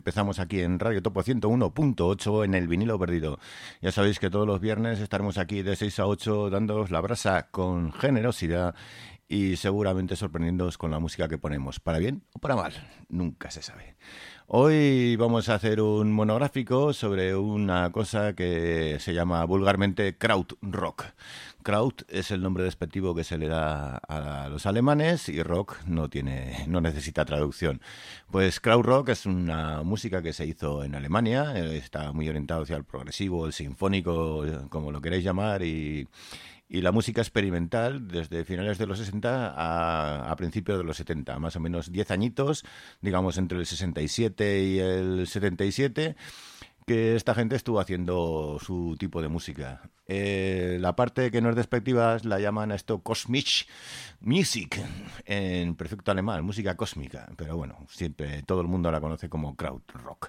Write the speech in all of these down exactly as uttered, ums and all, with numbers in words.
Empezamos aquí en Radio Topo ciento uno punto ocho en el vinilo perdido. Ya sabéis que todos los viernes estaremos aquí de seis a ocho dándoos la brasa con generosidad y seguramente sorprendiéndoos con la música que ponemos, para bien o para mal, nunca se sabe. Hoy vamos a hacer un monográfico sobre una cosa que se llama vulgarmente krautrock. Kraut es el nombre despectivo que se le da a los alemanes y rock no tiene, no necesita traducción. Pues krautrock es una música que se hizo en Alemania, está muy orientado hacia el progresivo, el sinfónico, como lo queráis llamar, y... Y la música experimental desde finales de los sesenta a, a principios de los setenta, más o menos diez añitos, digamos entre el sesenta y siete y el setenta y siete, que esta gente estuvo haciendo su tipo de música. Eh, la parte que no es despectiva la llaman a esto Kosmische Musik, en perfecto alemán, música cósmica, pero bueno, siempre todo el mundo la conoce como krautrock.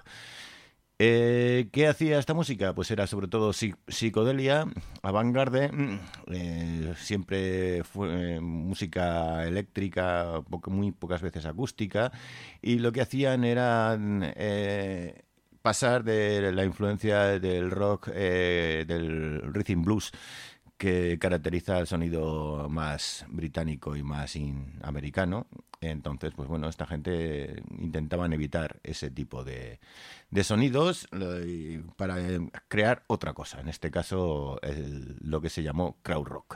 Eh, ¿Qué hacía esta música? Pues era sobre todo psic- psicodelia, avant-garde, eh, siempre fue eh, música eléctrica, po- muy pocas veces acústica, y lo que hacían era eh, pasar de la influencia del rock, eh, del rhythm blues, que caracteriza el sonido más británico y más in- americano. Entonces, pues bueno, esta gente intentaban evitar ese tipo de, de sonidos eh, para eh, crear otra cosa, en este caso el, lo que se llamó krautrock.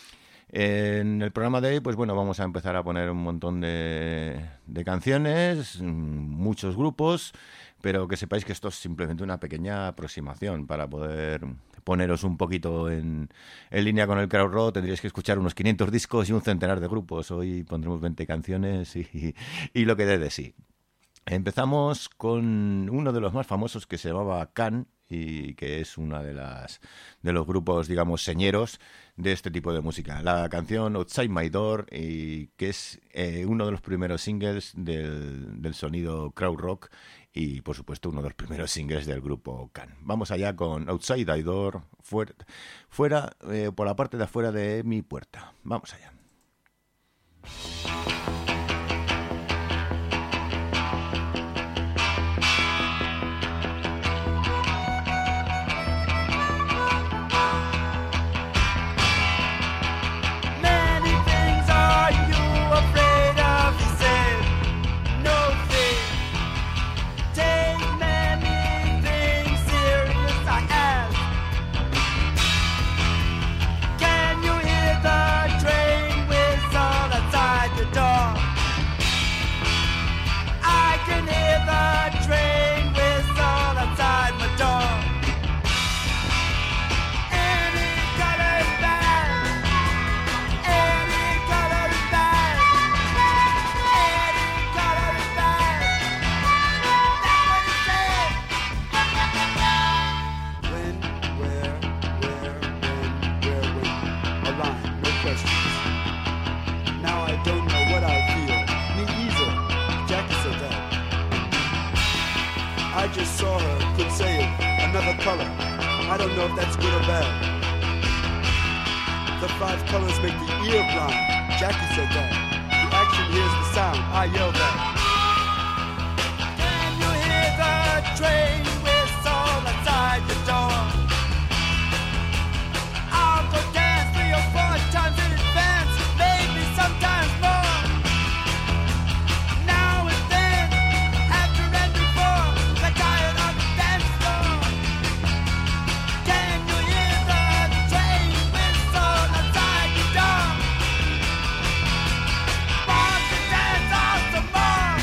En el programa de hoy, pues bueno, vamos a empezar a poner un montón de, de canciones, muchos grupos, pero que sepáis que esto es simplemente una pequeña aproximación para poder poneros un poquito en, en línea con el krautrock. Tendríais que escuchar unos quinientos discos y un centenar de grupos. Hoy pondremos veinte canciones y, y lo que dé de sí. Empezamos con uno de los más famosos que se llamaba Can y que es una de las de los grupos, digamos, señeros de este tipo de música. La canción Outside My Door, y que es eh, uno de los primeros singles del, del sonido krautrock y, por supuesto, uno de los primeros singles del grupo Can. Vamos allá con Outside My Door, fuera, fuera eh, por la parte de afuera de mi puerta. Vamos allá. I don't know if that's good or bad. The five colors make the ear blind. Jackie said that. The action hears the sound. I yell that. Can you hear the train whistle outside the door? I'll go dance three or four times in advance, maybe sometimes more. Now and then, after and before, the tired on the dance floor. Can you hear the train whistle outside the door? Want to dance all some more?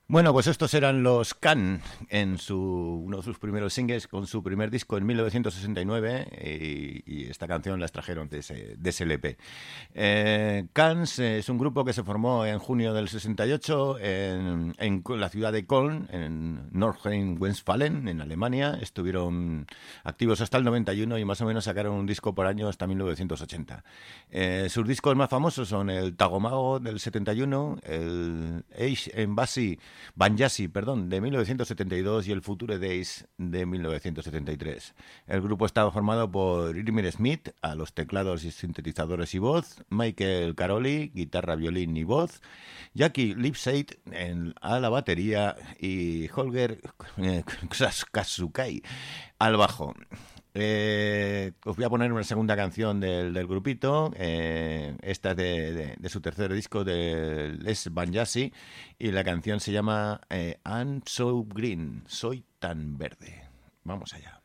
Bueno, pues estos eran los Can en su, uno de sus primeros singles con su primer disco en mil novecientos sesenta y nueve y, y esta canción la extrajeron de ese, de ese L P. Eh, Cans es un grupo que se formó en junio del sesenta y ocho en, en la ciudad de Köln, en Nordrhein-Westfalen, en Alemania. Estuvieron activos hasta el noventa y uno y más o menos sacaron un disco por año hasta mil novecientos ochenta. Eh, sus discos más famosos son el Tagomago del setenta y uno, el Age Embassy Banjasi, perdón, de mil novecientos setenta y dos y el Future Days de mil novecientos setenta y tres. El grupo estaba formado por Irmir Smith a los teclados y sintetizadores y voz, Michael Caroli, guitarra, violín y voz, Jackie Lipsyte a la batería y Holger eh, Kasukai al bajo. Eh, os voy a poner una segunda canción del, del grupito. Eh, esta es de, de, de su tercer disco de Les Banjasi y la canción se llama eh, I'm So Green, soy tan verde. Vamos allá.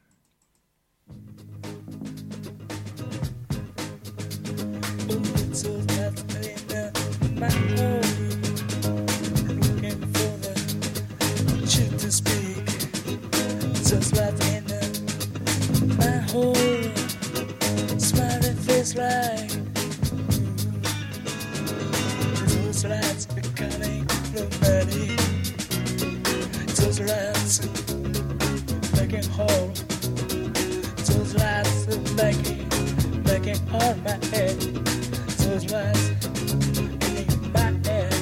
My whole smiling face like those lights becoming romantic. Those lights making whole. Those lights making making on my head. Those lights in my head.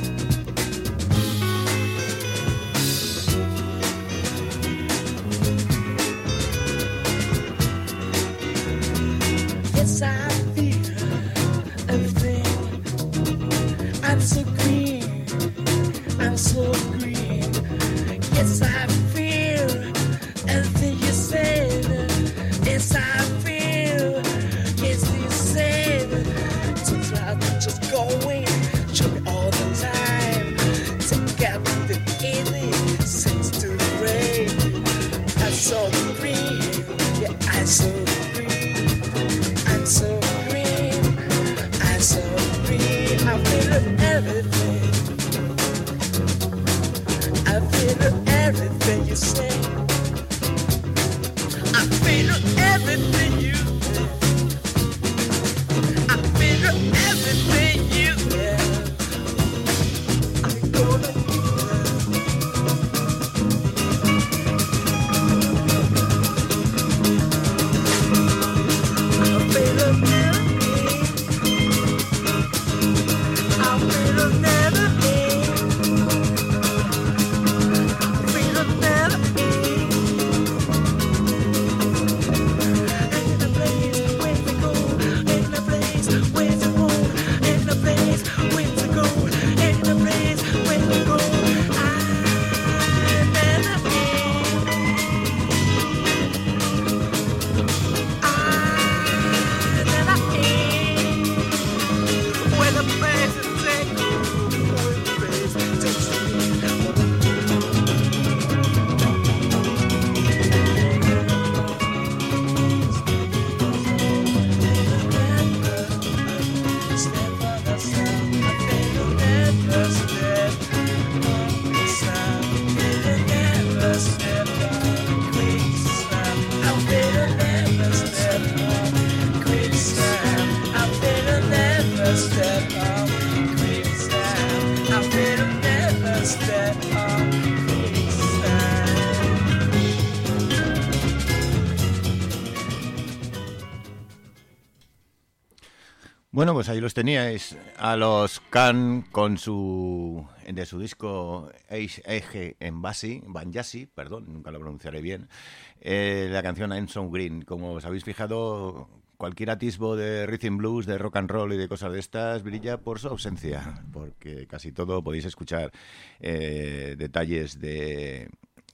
Yes, I feel everything. I'm so green, I'm so green. Yes, I feel everything you said. Yes, I feel, yes, you said. So try to just go in, show me all the time. Take out the easy, sense to the rain. I'm so green, yeah, I'm so green. I'm so green, I'm so green. I feel everything. I feel everything you say. I feel everything you say. I feel everything you say. I'm gonna do Bueno, pues ahí los teníais, a los Can con su de su disco Age Embassy, Banjasi, perdón, nunca lo pronunciaré bien, eh, la canción I'm So Green. Como os habéis fijado, cualquier atisbo de rhythm blues, de rock and roll y de cosas de estas brilla por su ausencia, porque casi todo podéis escuchar eh, detalles de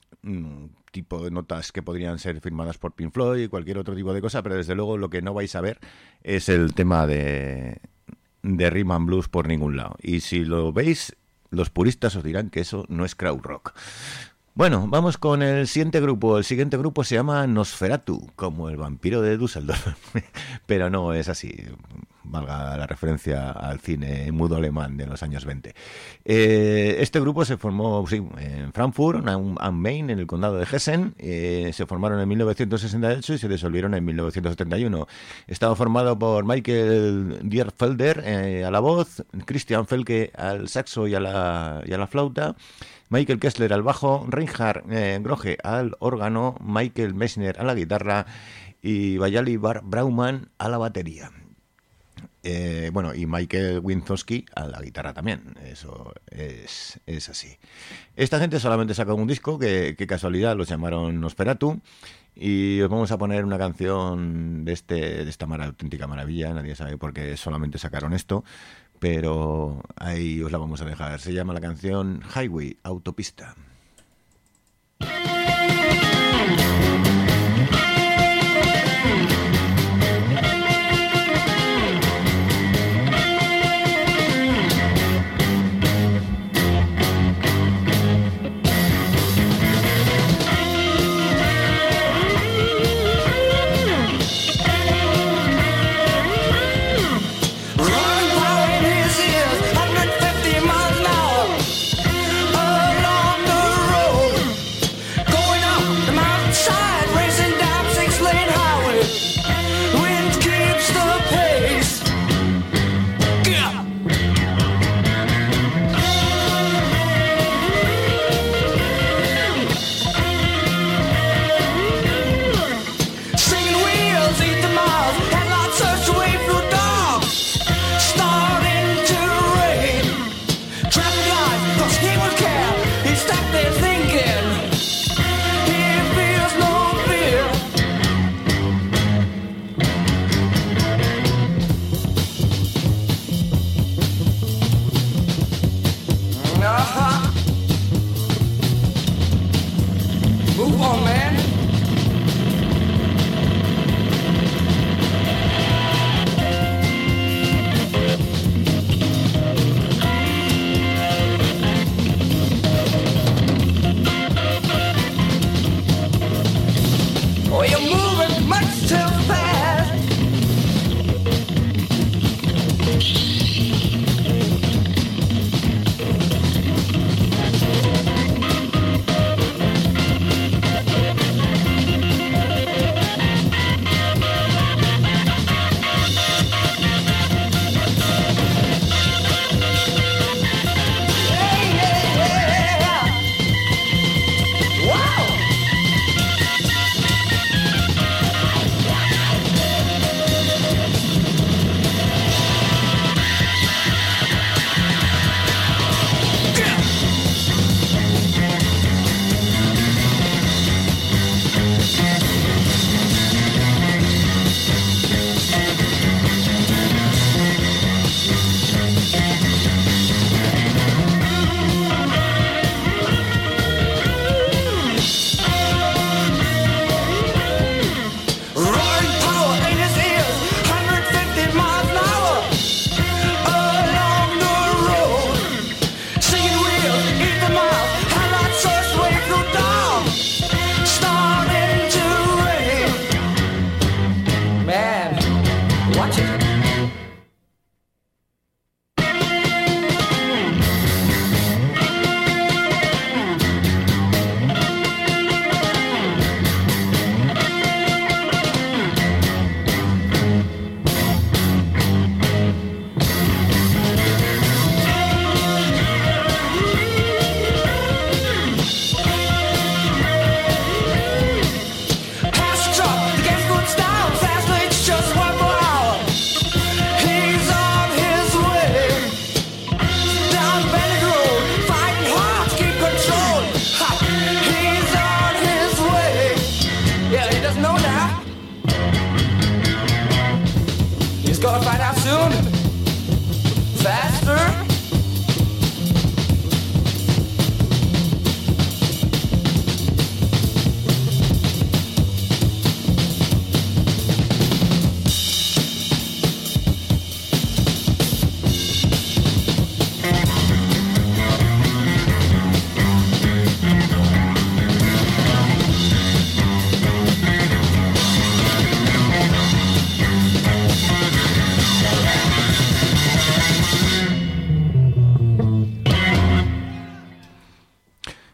un tipo de notas que podrían ser firmadas por Pink Floyd y cualquier otro tipo de cosa, pero desde luego lo que no vais a ver es el tema de, de rhythm and blues por ningún lado. Y si lo veis, los puristas os dirán que eso no es crowd rock. Bueno, vamos con el siguiente grupo. El siguiente grupo se llama Nosferatu, como el vampiro de Düsseldorf, pero no es así. valga la referencia al cine mudo alemán de los años veinte. Eh, este grupo se formó sí, en Frankfurt am Main, en el condado de Hessen. Eh, se formaron en mil novecientos sesenta y ocho y se disolvieron en mil novecientos setenta y uno. Estaba formado por Michael Dierfelder eh, a la voz, Christian Felke al saxo y a la, y a la flauta, Michael Kessler al bajo, Reinhard eh, Grohe al órgano, Michael Messner a la guitarra y Vayali Bar Brauman a la batería. Eh, bueno, y Michael Winzowski a la guitarra también. Eso es, es así. Esta gente solamente sacó un disco que, que casualidad los llamaron Nosferatu. Y os vamos a poner una canción de, este, de esta mar- auténtica maravilla. Nadie sabe por qué solamente sacaron esto, pero ahí os la vamos a dejar. Se llama la canción Highway, Autopista. Along the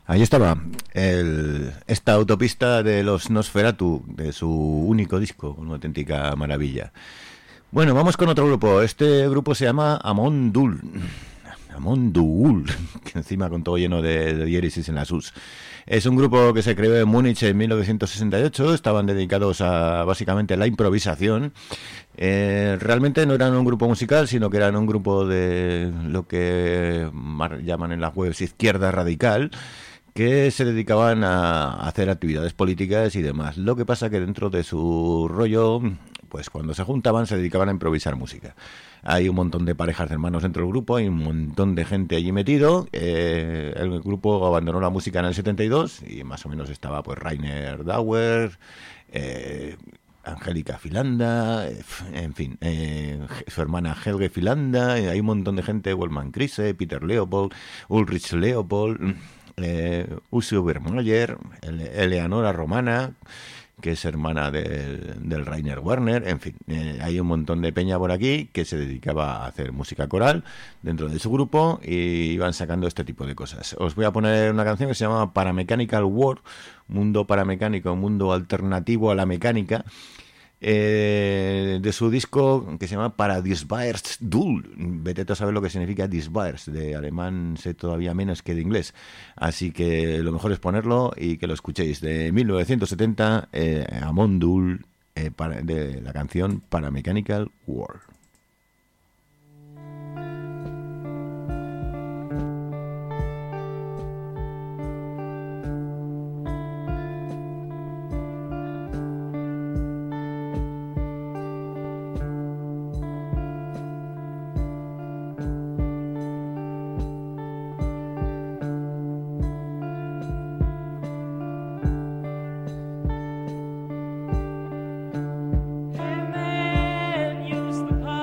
Ahí estaba el, esta autopista de los Nosferatu, de su único disco, una auténtica maravilla. Bueno, vamos con otro grupo. Este grupo se llama Amon Dul. Amon Dul, que encima con todo lleno de, de diéresis en las U's. Es un grupo que se creó en Múnich en mil novecientos sesenta y ocho. Estaban dedicados a básicamente la improvisación. Eh, realmente no eran un grupo musical, sino que eran un grupo de lo que llaman en las webs izquierda radical, que se dedicaban a hacer actividades políticas y demás. Lo que pasa que dentro de su rollo, pues cuando se juntaban se dedicaban a improvisar música. Hay un montón de parejas de hermanos dentro del grupo, hay un montón de gente allí metido. Eh, el grupo abandonó la música en el setenta y dos y más o menos estaba pues Rainer Dauer, eh, Angélica Filanda, en fin, eh, su hermana Helge Filanda, hay un montón de gente, Wellman Krise, Peter Leopold, Ulrich Leopold, eh, Usi Obermeier, Ele- Eleonora Romana, que es hermana del, del Rainer Werner, en fin, eh, hay un montón de peña por aquí que se dedicaba a hacer música coral dentro de su grupo y iban sacando este tipo de cosas. Os voy a poner una canción que se llama Paramechanical World, mundo paramecánico, mundo alternativo a la mecánica, eh, de su disco que se llama Paradisbars Dul. Vete a saber lo que significa Disbars, de alemán sé todavía menos que de inglés, así que lo mejor es ponerlo y que lo escuchéis. De mil novecientos setenta, eh, Amon Dul, eh, para, de la canción Paramechanical World. Hey man, use the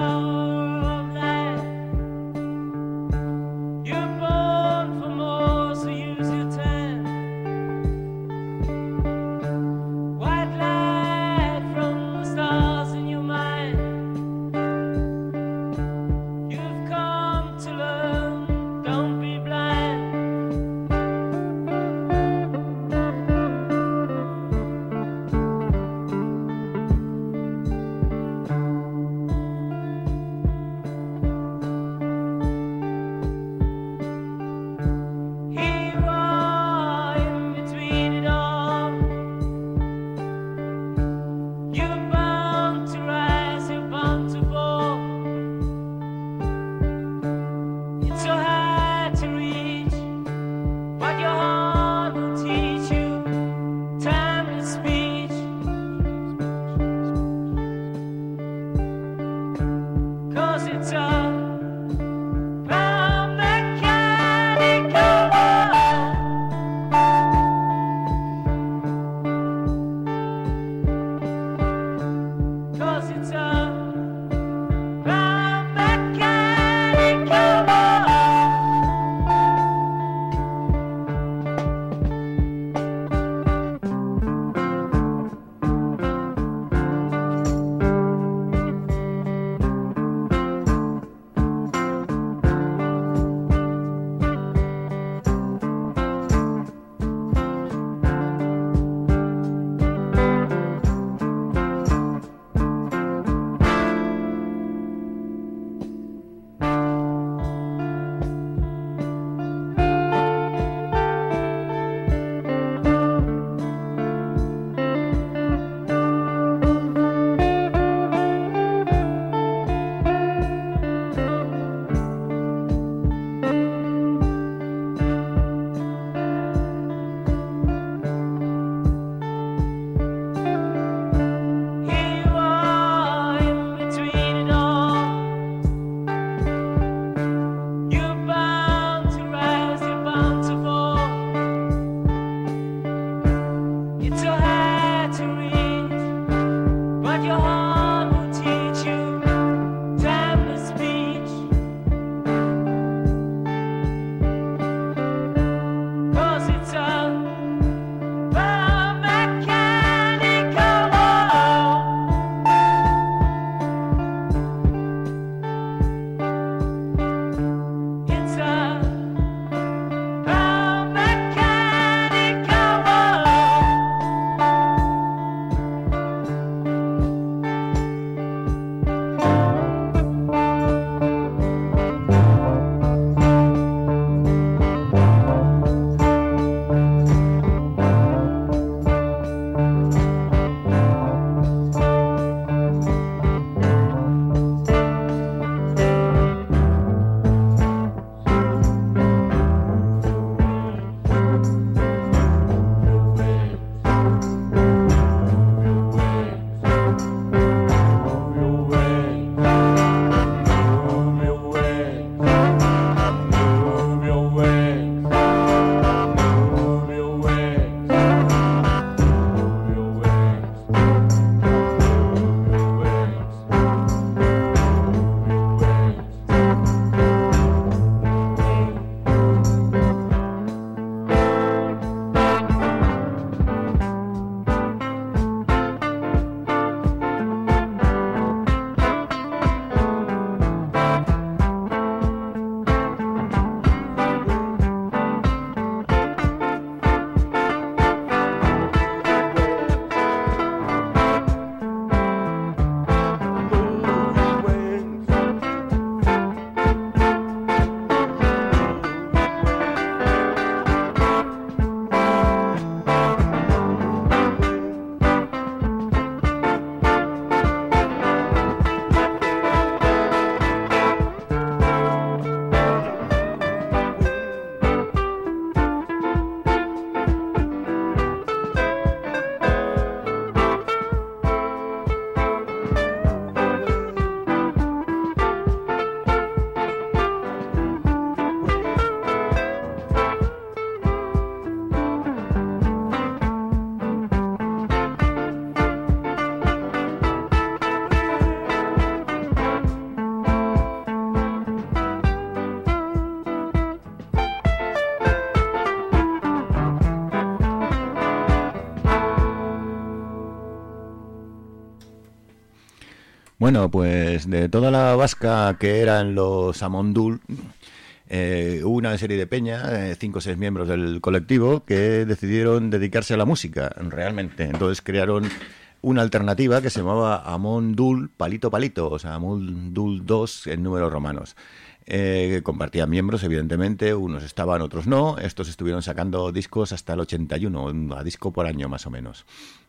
Bueno, pues de toda la vasca que eran los Amondul, eh, hubo una serie de peña, eh, cinco o seis miembros del colectivo, que decidieron dedicarse a la música, realmente. Entonces crearon una alternativa que se llamaba Amondul Palito Palito, o sea, Amondul dos en números romanos. Eh, que compartían miembros, evidentemente, unos estaban, otros no. Estos estuvieron sacando discos hasta el ochenta y uno, a disco por año más o menos.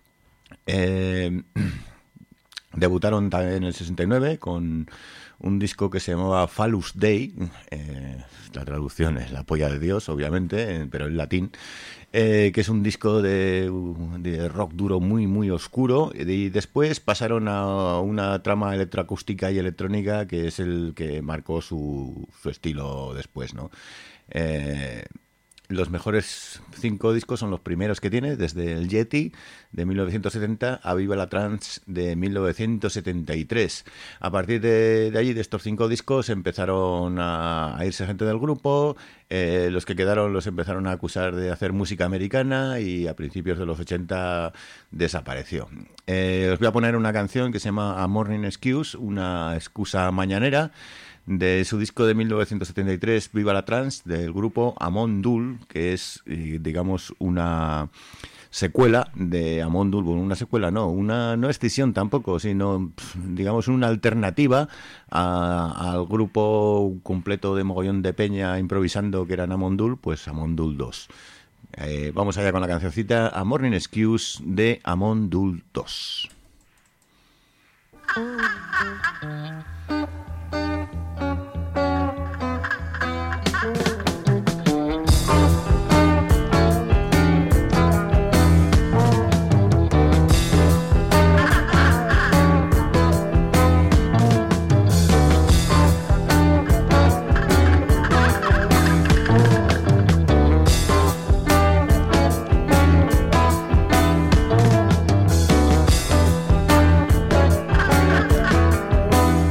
Eh... Debutaron también en el sesenta y nueve con un disco que se llamaba Phallus Dei, eh, la traducción es la polla de Dios, obviamente, eh, pero en latín, eh, que es un disco de, de rock duro muy, muy oscuro, y después pasaron a una trama electroacústica y electrónica que es el que marcó su, su estilo después, ¿no? Eh, Los mejores cinco discos son los primeros que tiene, desde el Yeti de mil novecientos setenta a Viva la Trance de mil novecientos setenta y tres. A partir de, de allí, de estos cinco discos, empezaron a, a irse gente del grupo. Eh, los que quedaron los empezaron a acusar de hacer música americana y a principios de los ochenta desapareció. Eh, os voy a poner una canción que se llama A Morning Excuse, una excusa mañanera, de su disco de mil novecientos setenta y tres, Viva la Trance, del grupo Amondul, que es, digamos, una secuela de Amondul. Bueno, una secuela no, una no escisión tampoco, sino, digamos, una alternativa a, al grupo completo de mogollón de peña improvisando que eran Amondul, pues Amondul dos. Eh, vamos allá con la cancioncita A Morning Excuse de Amondul dos. Thank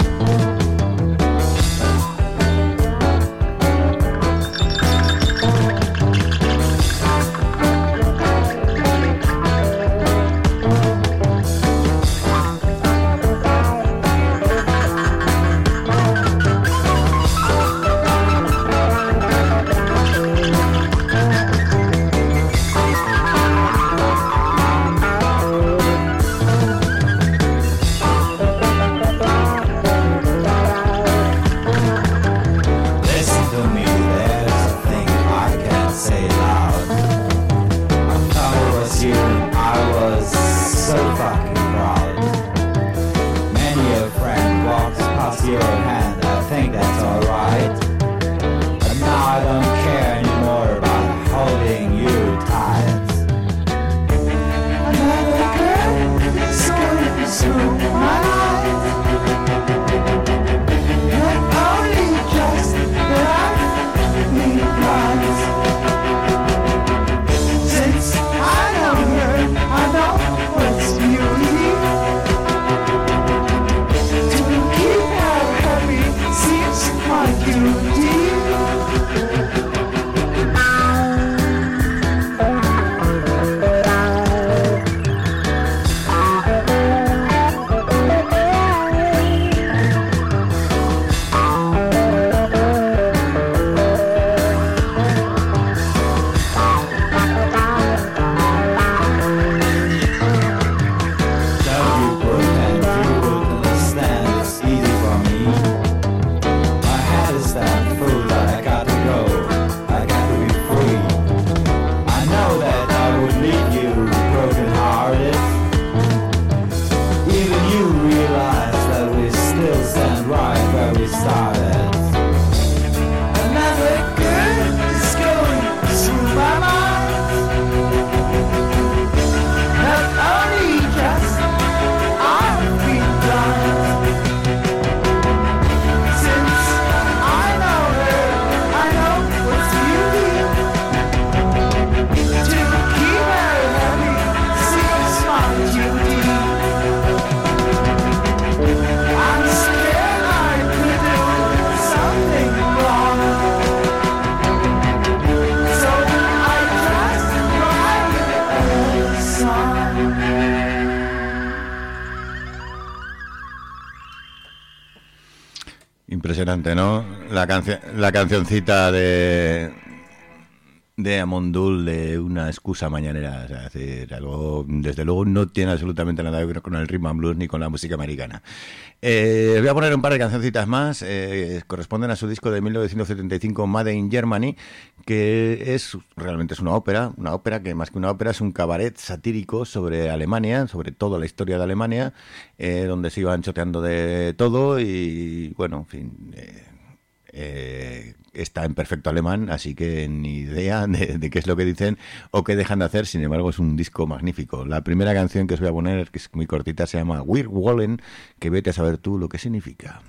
Impresionante, ¿no? La canción, la cancioncita de de Amondul, de una excusa mañanera, o sea, es decir, algo, desde luego no tiene absolutamente nada que ver con el rhythm and blues ni con la música americana. Eh, voy a poner un par de cancioncitas más, eh, corresponden a su disco de mil novecientos setenta y cinco, Made in Germany, que es realmente es una ópera, una ópera que más que una ópera es un cabaret satírico sobre Alemania, sobre toda la historia de Alemania, eh, donde se iban choteando de todo y, bueno, en fin... Eh, Eh, está en perfecto alemán, así que ni idea de, de qué es lo que dicen o qué dejan de hacer. Sin embargo, es un disco magnífico. La primera canción que os voy a poner, que es muy cortita, se llama Wir wollen, que vete a saber tú lo que significa.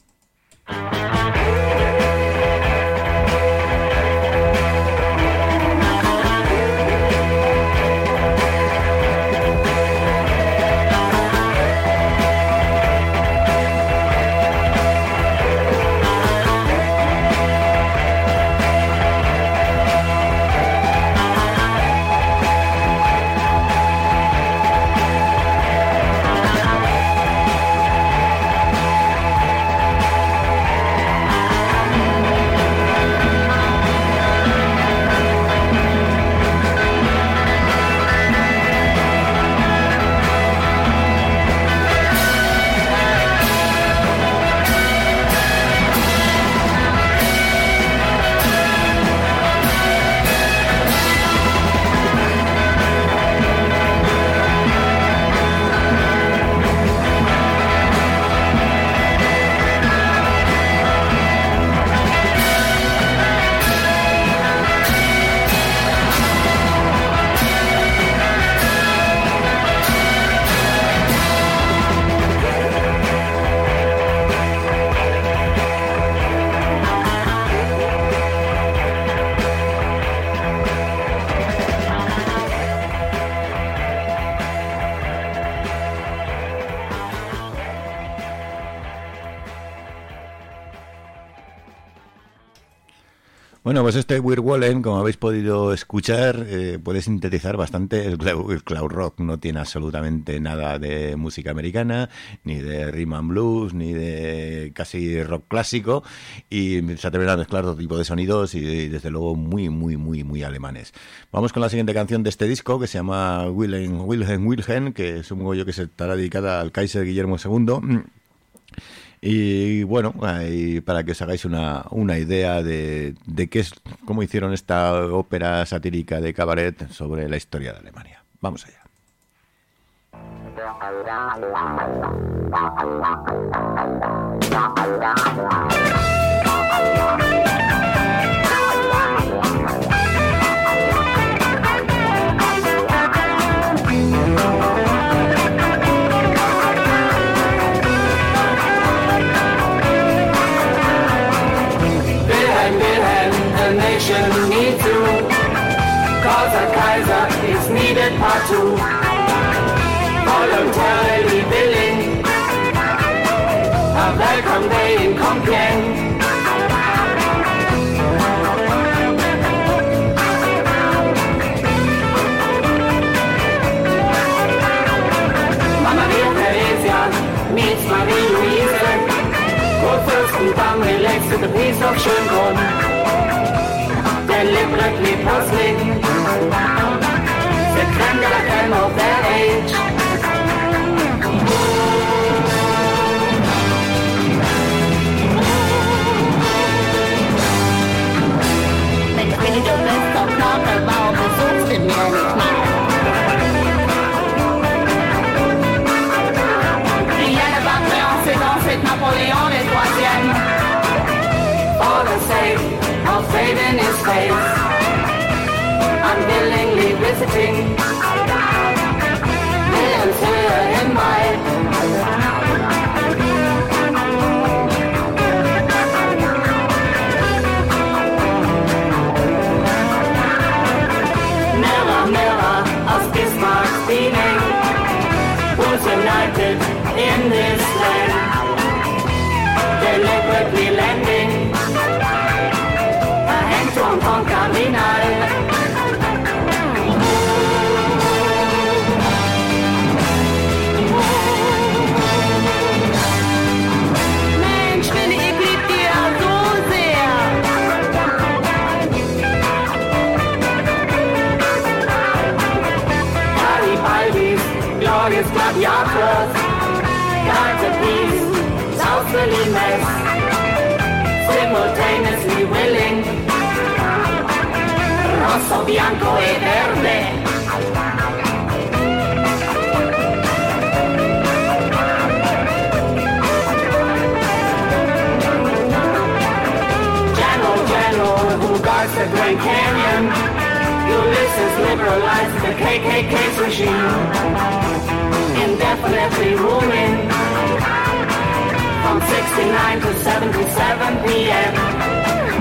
Bueno, pues este Wir wollen, como habéis podido escuchar, eh, puede sintetizar bastante el, el cloud rock. No tiene absolutamente nada de música americana, ni de rhythm and blues, ni de casi rock clásico, y se atreven a mezclar todo tipo de sonidos y, y desde luego muy, muy, muy, muy alemanes. Vamos con la siguiente canción de este disco, que se llama Wilhelm, Wilhelm, Wilhelm, que supongo yo que se estará dedicada al Kaiser Guillermo segundo. Y bueno, ahí, para que os hagáis una, una idea de, de qué es, cómo hicieron esta ópera satírica de cabaret sobre la historia de Alemania. Vamos allá. Need to, cause a Kaiser is needed partout, voluntarily willing, a welcome day in Compiègne. Maria Theresia meets Marie-Louise, Kurfürstendamm relaxed to the peace of Schönbrunn. Deliberately puzzling the creme de la creme of their age. Wenn ich bin, du bist doch noch, warum besuchst du mir nicht mal? Rien ne va créancer dans cette Napoléon les troisième. For the sake of fade in his face, unwillingly visiting millions here in my mirror, mirror of Bismarck's beaming, who's united in this land, deliberately lending con Cardinal. Mensch, wenn ich lieb dir gladiators, guards of peace, Southwilly mess, simultaneously willing, rosso, bianco e verde. Who guards the Grand Canyon? Ulysses liberalized the K K K's regime, indefinitely ruling from sixty-nine to seventy-seven P M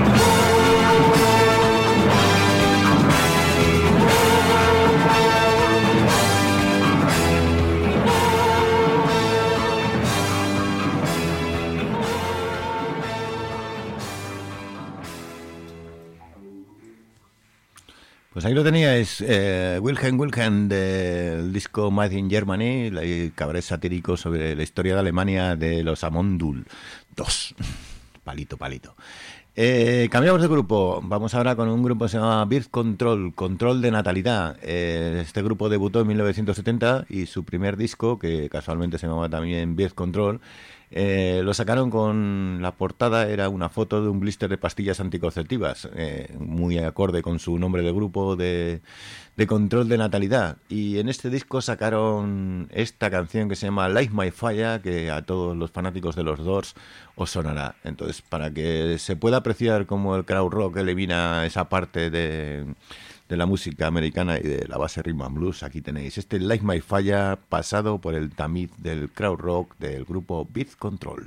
Pues ahí lo teníais, eh, Wilhelm Wilhelm del disco Made in Germany, el cabaret satírico sobre la historia de Alemania de los Amondul dos. Palito, palito. Eh, cambiamos de grupo, vamos ahora con un grupo que se llama Birth Control, Control de Natalidad. Eh, este grupo debutó en mil novecientos setenta y su primer disco, que casualmente se llamaba también Birth Control, Eh, lo sacaron con la portada, era una foto de un blister de pastillas anticonceptivas, eh, muy acorde con su nombre de grupo de, de Control de Natalidad. Y en este disco sacaron esta canción que se llama Light My Fire, que a todos los fanáticos de los Doors os sonará. Entonces, para que se pueda apreciar cómo el crowd rock elimina esa parte de... de la música americana y de la base rhythm and blues, aquí tenéis este Light My Fire pasado por el tamiz del crowd rock del grupo Birth Control.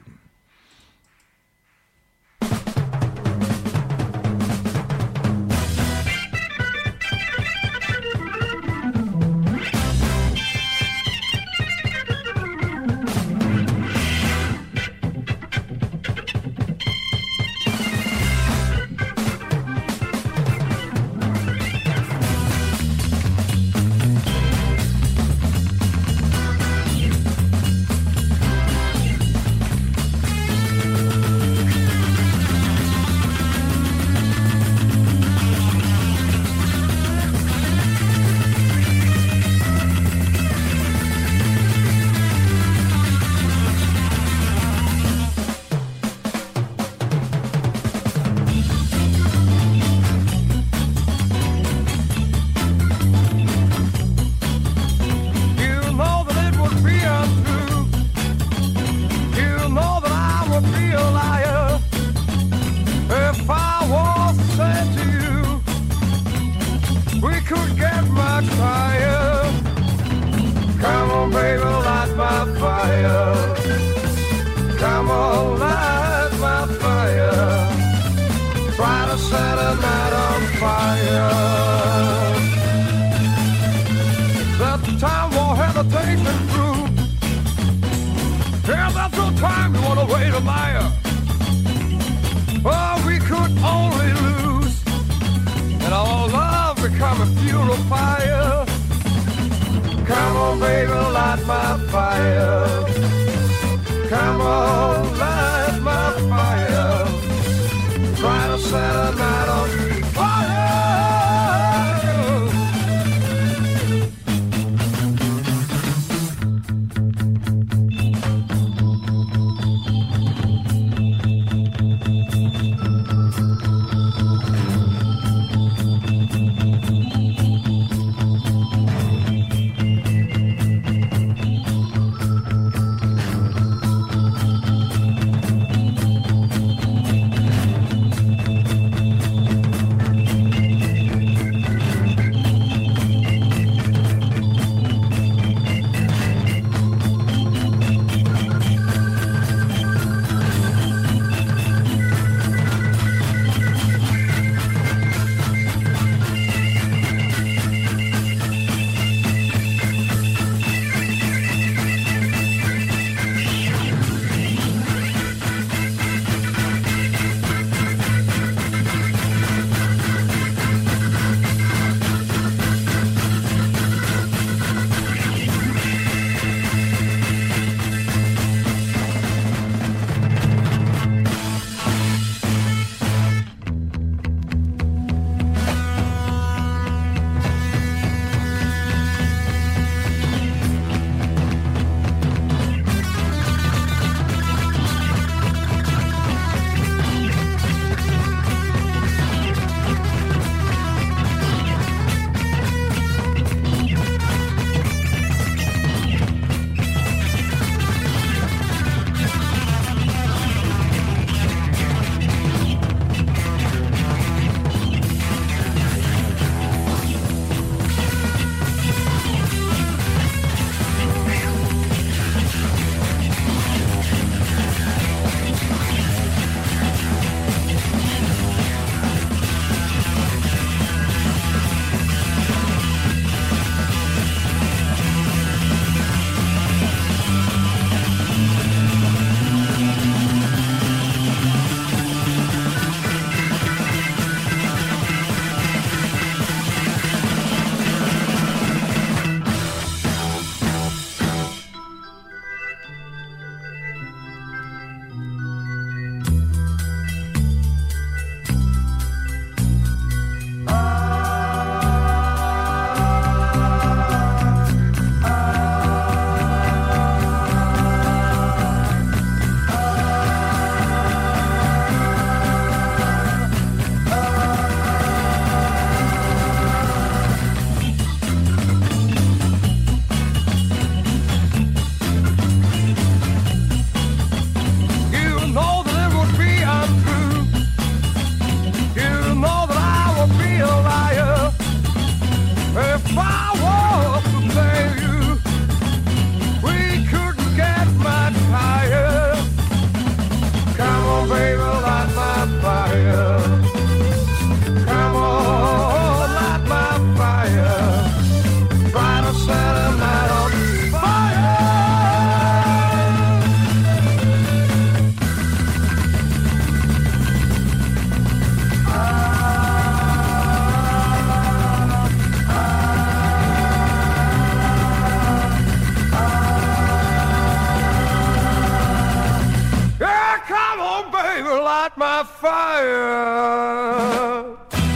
fire.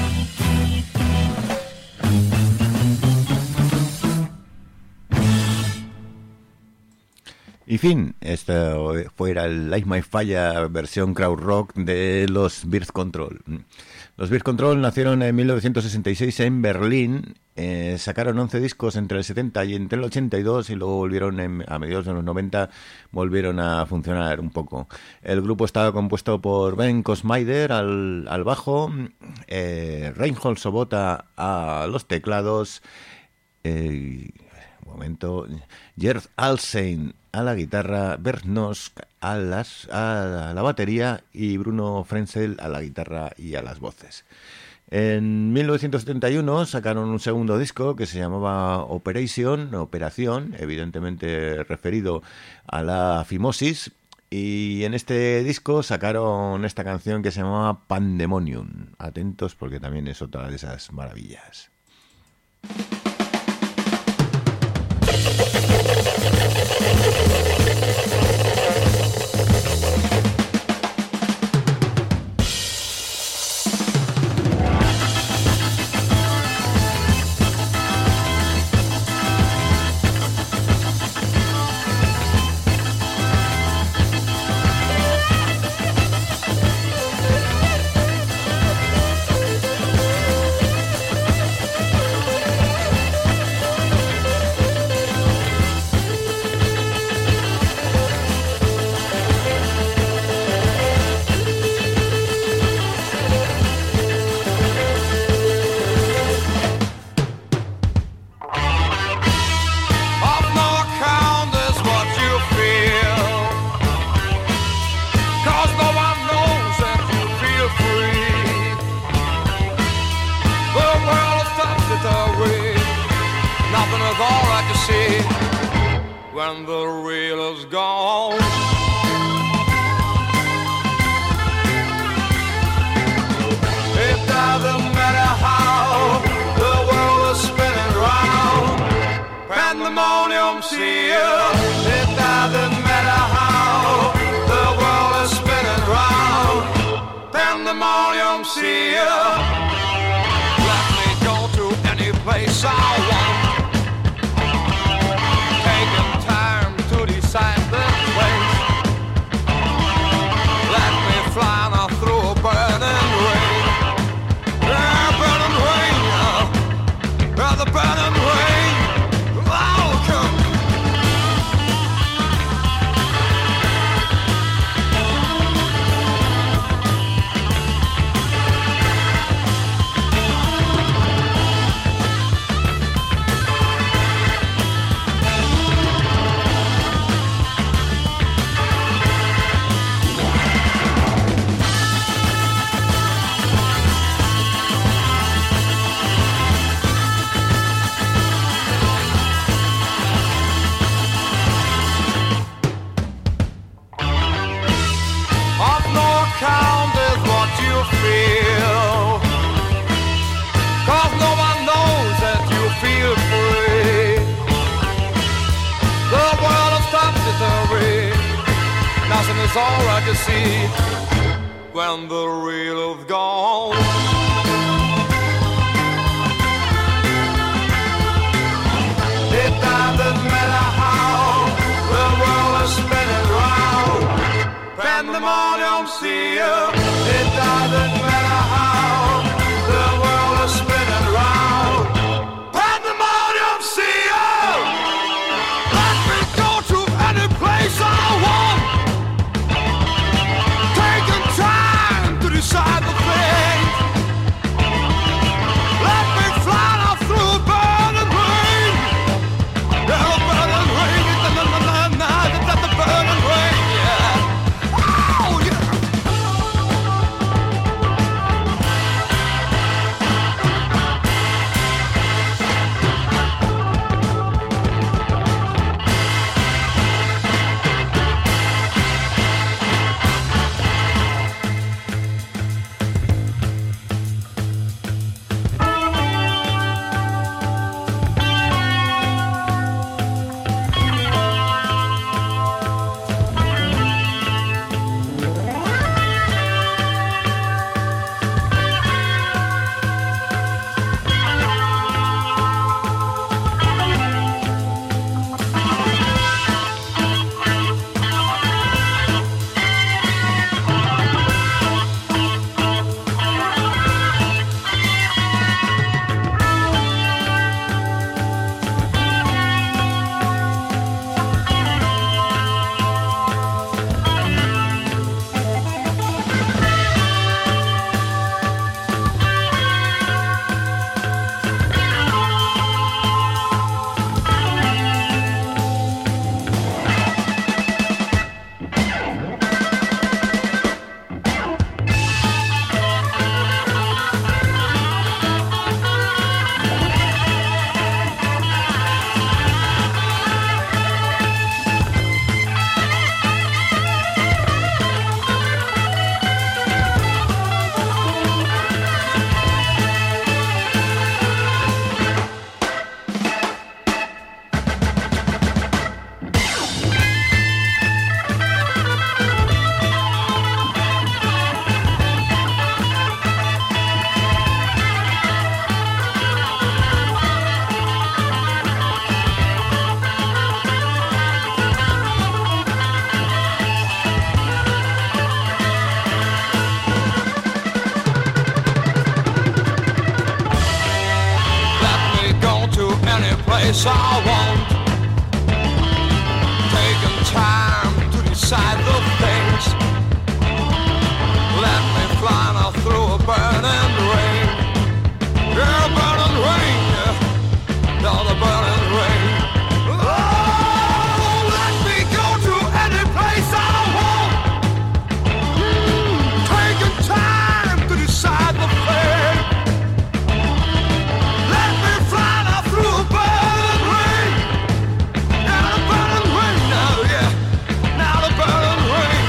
Y fin, esto fue el Light My Fire versión crowd rock de los Birth Control. Los Birth Control nacieron en mil novecientos sesenta y seis en Berlín, eh, sacaron once discos entre el setenta y entre el ochenta y dos y luego volvieron en, a mediados de los noventa, volvieron a funcionar un poco. El grupo estaba compuesto por Ben Kosmaider al, al bajo, eh, Reinhold Sobota a los teclados, eh, un momento, Gerd Alsein a la guitarra, Bert Nosk a, las, a la batería y Bruno Frenzel a la guitarra y a las voces. En mil novecientos setenta y uno sacaron un segundo disco que se llamaba Operation, Operación, evidentemente referido a la fimosis, y en este disco sacaron esta canción que se llamaba Pandemonium. Atentos porque también es otra de esas maravillas. When the real is gone, it doesn't matter how the world is spinning round. Pandemonium, see ya. It doesn't matter how the world is spinning round. Pandemonium, see ya. Let me go to any place I want. Inside this place, let me fly now through a burning rain, yeah, burning rain, yeah, the burning rain. Oh, come. Count is what you feel, 'cause no one knows that you feel free. The world of topsy-turvy, nothing is alright to see when the real is gone. It doesn't matter how the world is spinning round. Pandemonium, see ya. It doesn't matter how the world is spinning round. Pandemonium, see ya. Let me go to any place I want. Taking time to decide the thing. Let me fly now through burning rain. The burning rain, the burning rain, yeah. Oh, yeah. place I want. Taking time to decide the things. Let me fly now through a burning rain. Yeah, burning rain, yeah, down the burning rain. Oh, let me go to any place I want. Mm, taking time to decide the thing. Let me fly now through a burning rain. Now the burning rain, now, yeah, now the burning rain.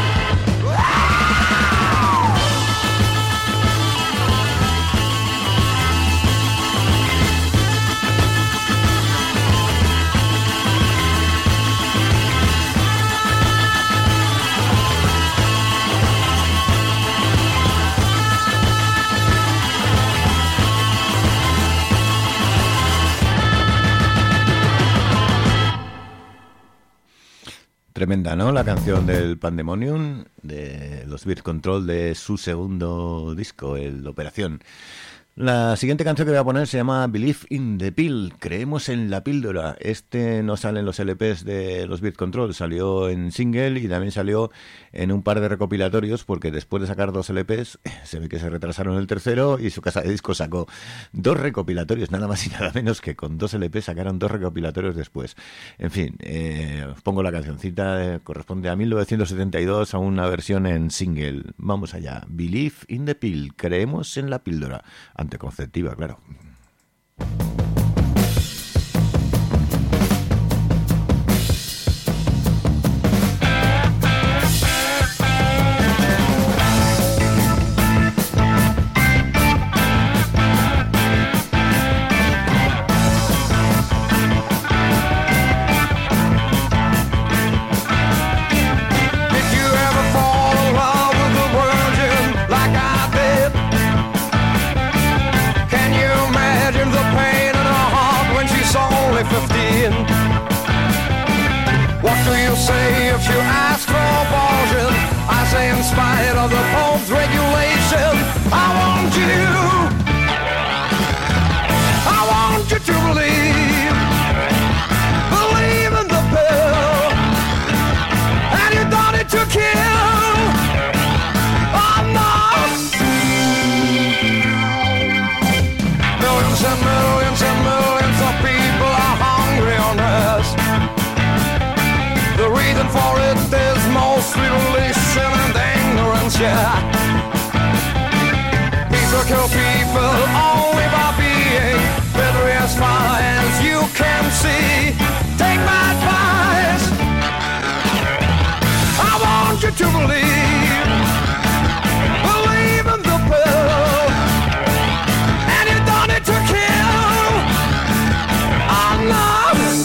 Tremenda, ¿no? La canción del Pandemonium de los Birth Control de su segundo disco, el Operación. La siguiente canción que voy a poner se llama Believe in the Pill, creemos en la píldora. Este no sale en los L Pes de los Birth Control, salió en single y también salió en un par de recopilatorios, porque después de sacar dos L Pes se ve que se retrasaron el tercero y su casa de discos sacó dos recopilatorios, nada más y nada menos que con dos L Pes sacaron dos recopilatorios después. En fin, eh, os pongo la cancioncita, eh, corresponde a mil novecientos setenta y dos, a una versión en single. Vamos allá, Believe in the Pill, creemos en la píldora. Anticonceptiva, claro. Say if you ask for abortion, I say in spite of the Pope's regulation, I want you, I want you to believe, believe in the pill, and you done it to kill, oh no. Millions and millions and millions of people are hungry on us. The reason for it is mostly religion and ignorance, yeah. People kill people only by being better as far as you can see. Take my advice, I want you to believe, believe in the pill, and you done it to kill, I know.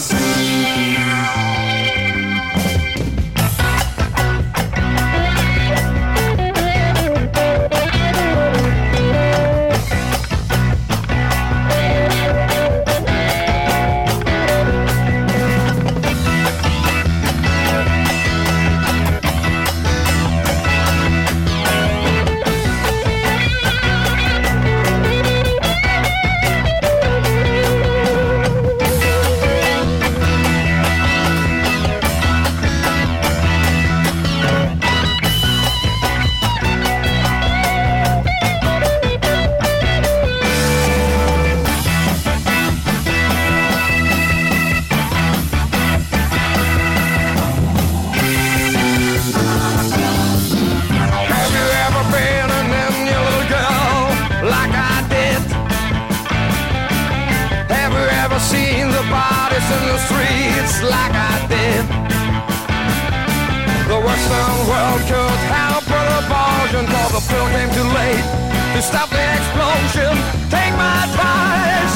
Like I did. The Western world could help with abortion, cause the pill came too late to stop the explosion. Take my advice,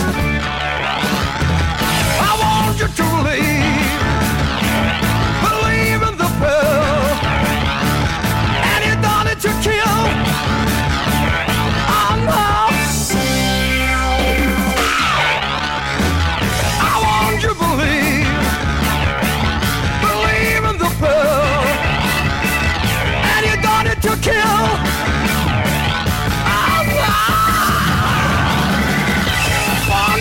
I want you to believe, believe in the pill, and you done it to kill. I'm not. I want you to believe, and you done it to kill. I'm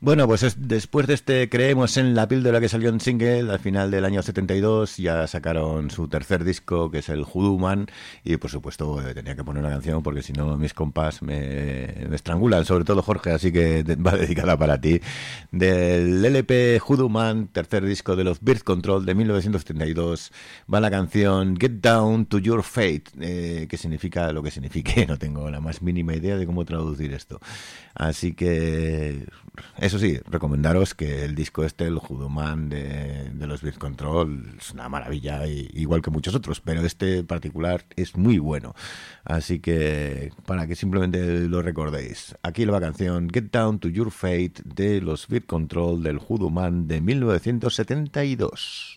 Bueno, pues es, después de este Creemos en la píldora que salió en single al final del año setenta y dos, ya sacaron su tercer disco, que es el Hoodoo Man, y por supuesto eh, tenía que poner una canción porque si no mis compas me, me estrangulan, sobre todo Jorge, así que va dedicada para ti. Del L P Hoodoo Man, tercer disco de los Birth Control de mil novecientos setenta y dos, va la canción Get Down to Your Fate, eh, que significa lo que signifique, no tengo la más mínima idea de cómo traducir esto. Así que, eso sí, recomendaros que el disco este, el Hoodoo Man de, de los Birth Control, es una maravilla, igual que muchos otros, pero este en particular es muy bueno. Así que, para que simplemente lo recordéis, aquí la canción Get Down to Your Fate de los Birth Control del Hoodoo Man de mil novecientos setenta y dos.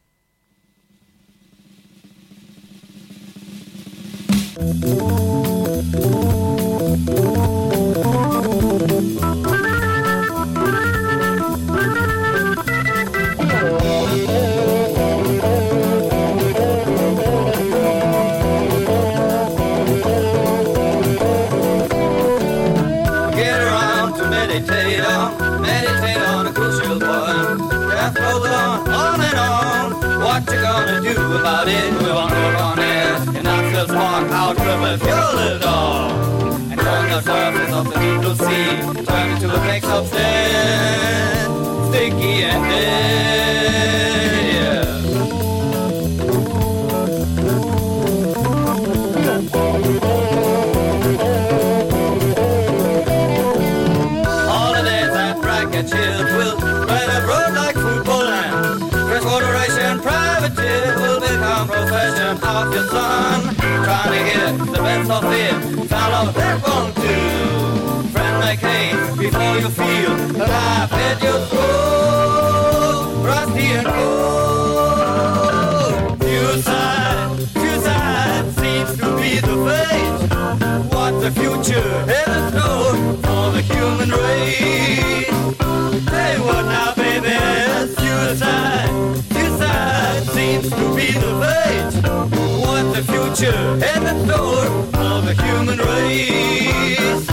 Meditate on, meditate on a crucial point. Death goes on, on and on. What you gonna do about it? We won't work on it. And I still spark out from a fuel it all. And on the surface of the deep blue sea, turn into a fake substance, sticky and dead. Yeah. Chills will spread abroad like football and freshwater Russian privateer will become profession of your son. Trying to get the best of it, follow that one too. Friend like hate before you feel the life at your throat, rusty and cold. Suicide, suicide seems to be the fate. What the future has in store for the human race. Hey, what now, baby? Suicide, suicide seems to be the fate. What the future has in store for the human race.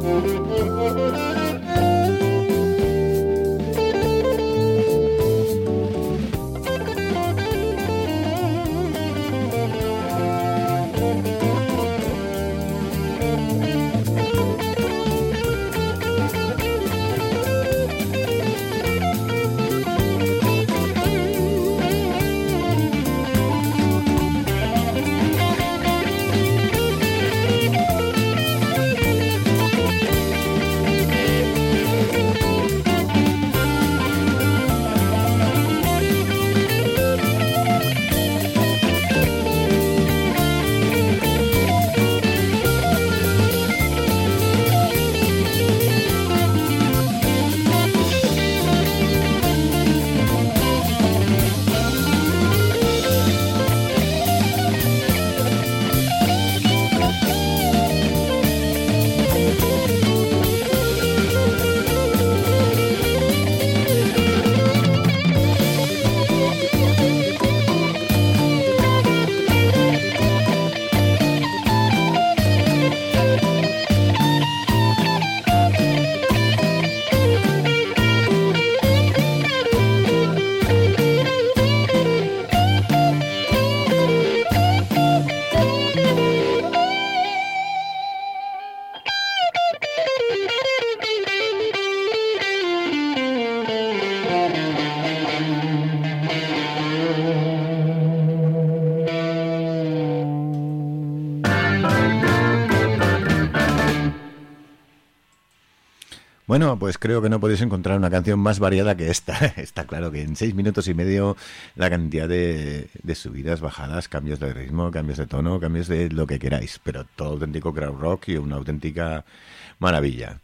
Bueno, pues creo que no podéis encontrar una canción más variada que esta. Está claro que en seis minutos y medio la cantidad de, de subidas, bajadas, cambios de ritmo, cambios de tono, cambios de lo que queráis, pero todo auténtico crowd rock y una auténtica maravilla.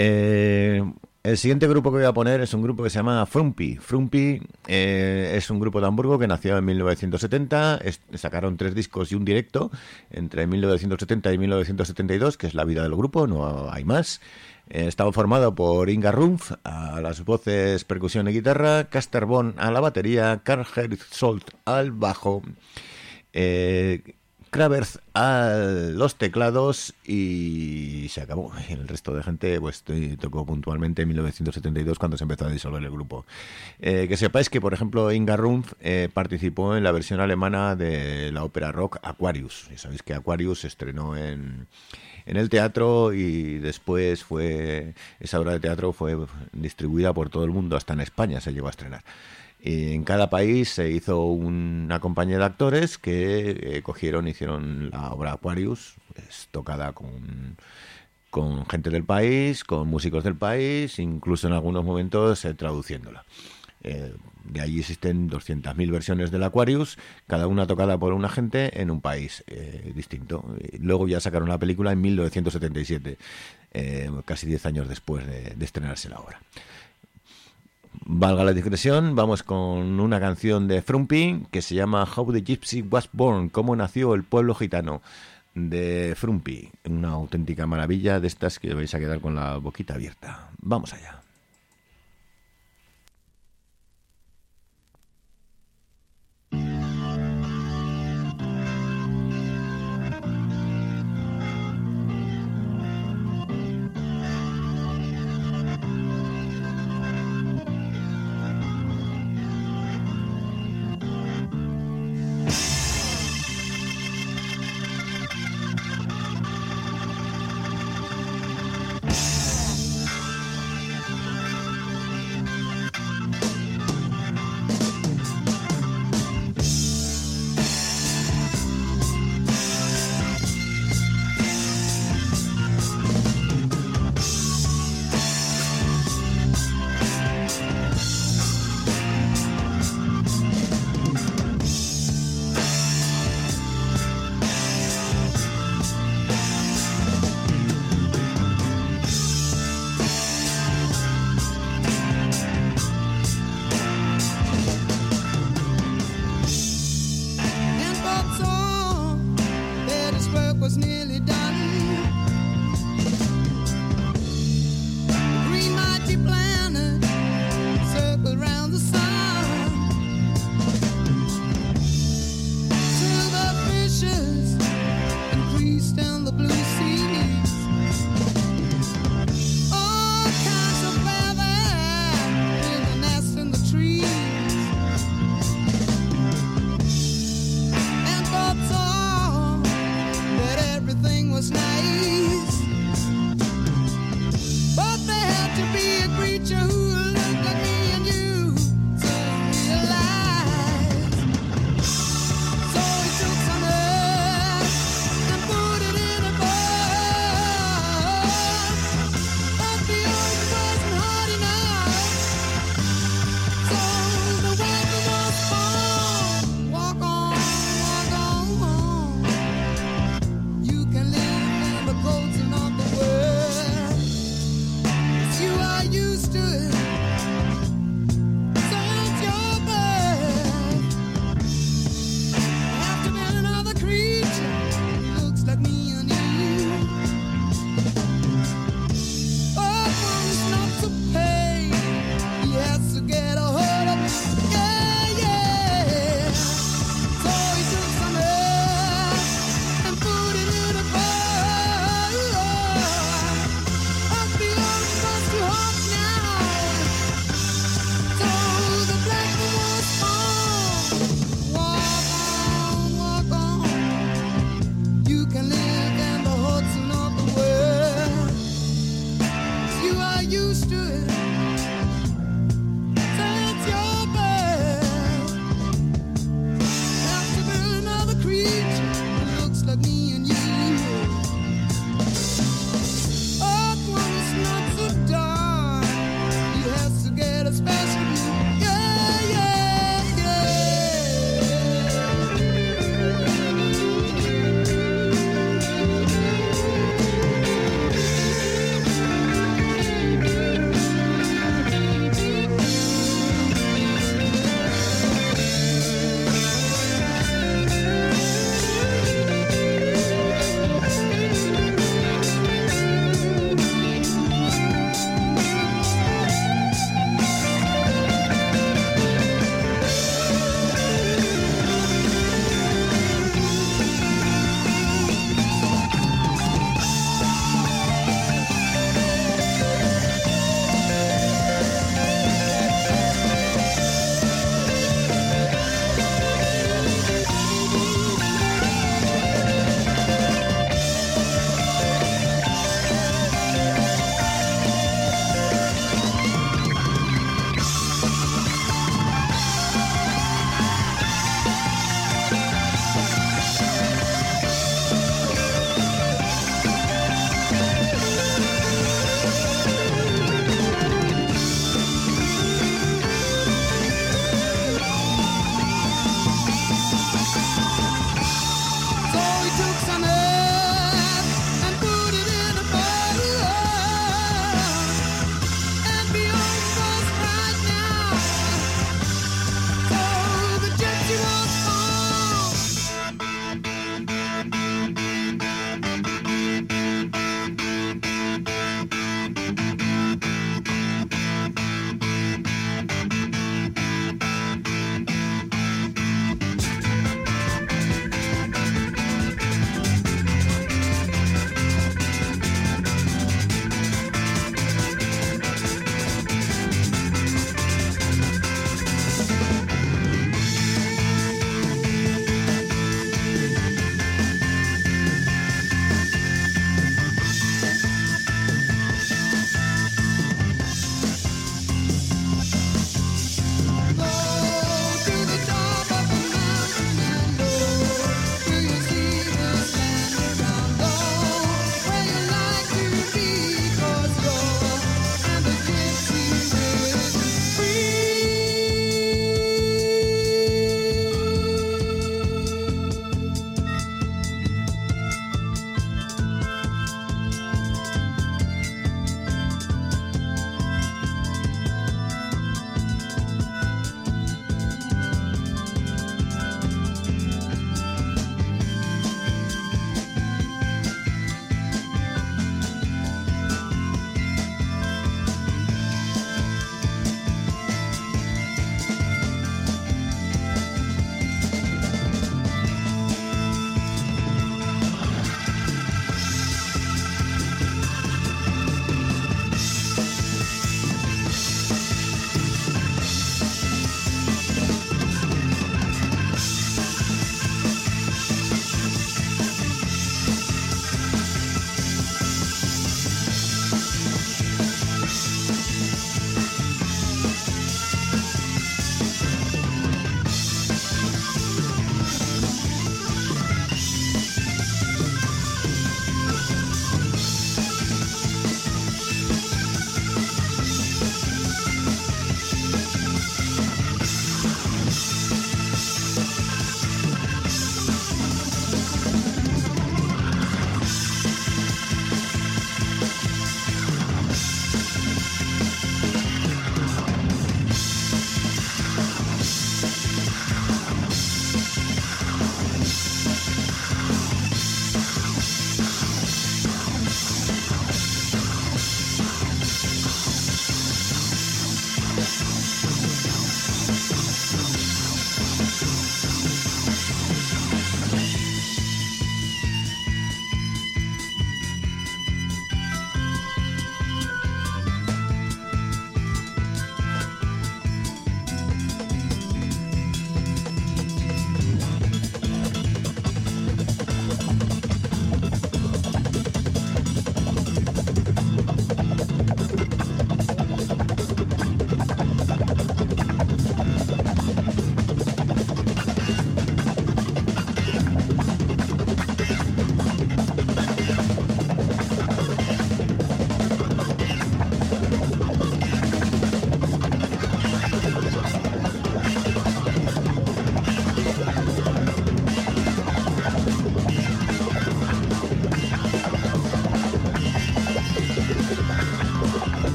Eh, el siguiente grupo que voy a poner es un grupo que se llama Frumpy. Frumpy eh, es un grupo de Hamburgo que nació en mil novecientos setenta, es, sacaron tres discos y un directo entre mil novecientos setenta y mil novecientos setenta y dos, que es la vida del grupo, no hay más. Estaba formado por Inga Rumpf a las voces, percusión y guitarra, Caster Bond a la batería, Karl-Heinz Solt al bajo, eh, Kraberth a los teclados y se acabó. El resto de gente pues tocó puntualmente en mil novecientos setenta y dos cuando se empezó a disolver el grupo. Eh, que sepáis que, por ejemplo, Inga Rumpf eh, participó en la versión alemana de la ópera rock Aquarius. Y sabéis que Aquarius se estrenó en... en el teatro y después fue esa obra de teatro fue distribuida por todo el mundo, hasta en España se llegó a estrenar. Y en cada país se hizo una compañía de actores que eh, cogieron, hicieron la obra Aquarius, pues, tocada con, con gente del país, con músicos del país, incluso en algunos momentos eh, traduciéndola. Eh, de allí existen doscientas mil versiones del Aquarius, cada una tocada por una gente en un país eh, distinto. Luego ya sacaron la película en mil novecientos setenta y siete, eh, casi diez años después de, de estrenarse la obra. Valga la digresión, vamos con una canción de Frumpy que se llama How the Gypsy Was Born, cómo nació el pueblo gitano, de Frumpy. Una auténtica maravilla de estas que vais a quedar con la boquita abierta. Vamos allá.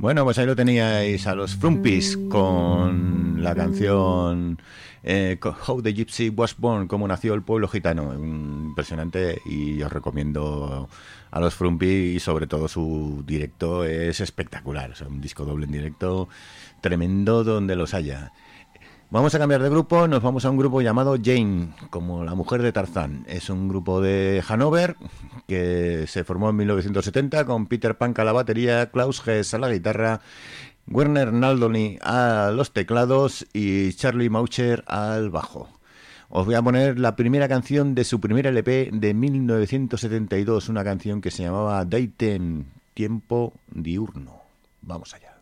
Bueno, pues ahí lo teníais a los Frumpis con la canción eh, How the Gypsy Was Born, cómo nació el pueblo gitano. Impresionante, y os recomiendo a los Frumpis, y sobre todo su directo es espectacular. O sea, un disco doble en directo tremendo donde los haya. Vamos a cambiar de grupo, nos vamos a un grupo llamado Jane, como la mujer de Tarzán. Es un grupo de Hannover que se formó en mil novecientos setenta con Peter Pank a la batería, Klaus Hess a la guitarra, Werner Naldoni a los teclados y Charlie Maucher al bajo. Os voy a poner la primera canción de su primer L P de mil novecientos setenta y dos, una canción que se llamaba Daytime, tiempo diurno. Vamos allá.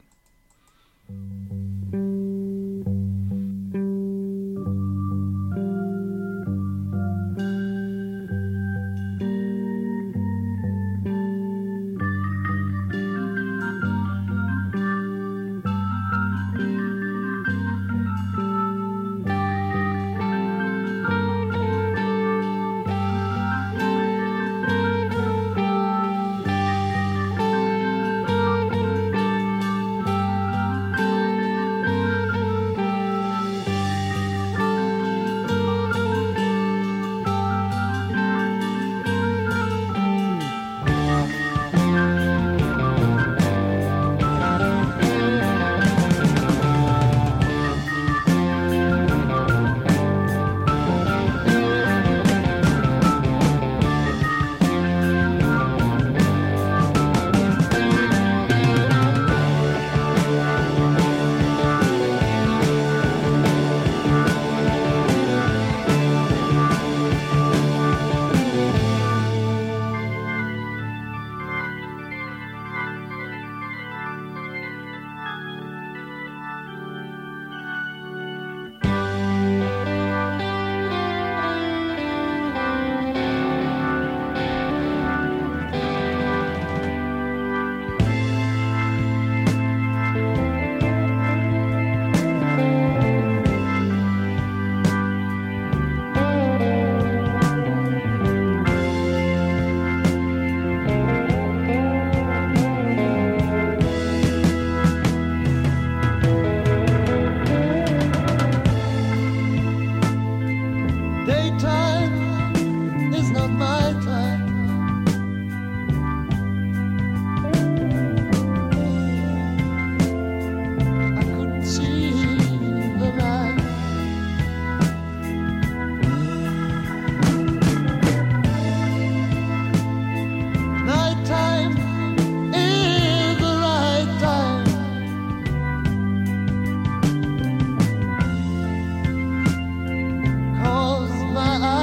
My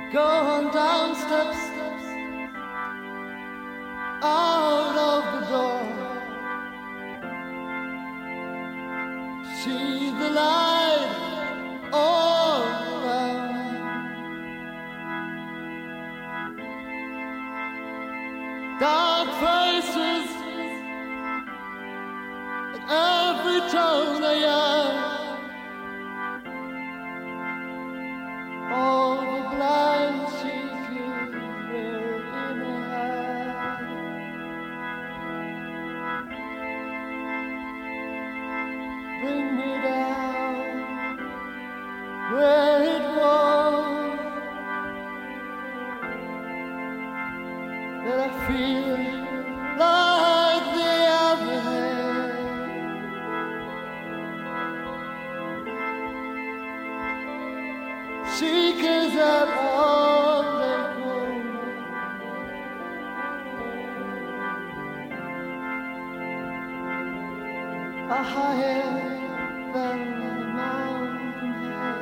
going down steps, out of the door. See the light all around. Dark faces at every turn I am. All the blind sees you there in a hand. Bring me down where it was that I feel like the other hand. Seekers at all they go, are higher than the mountain high.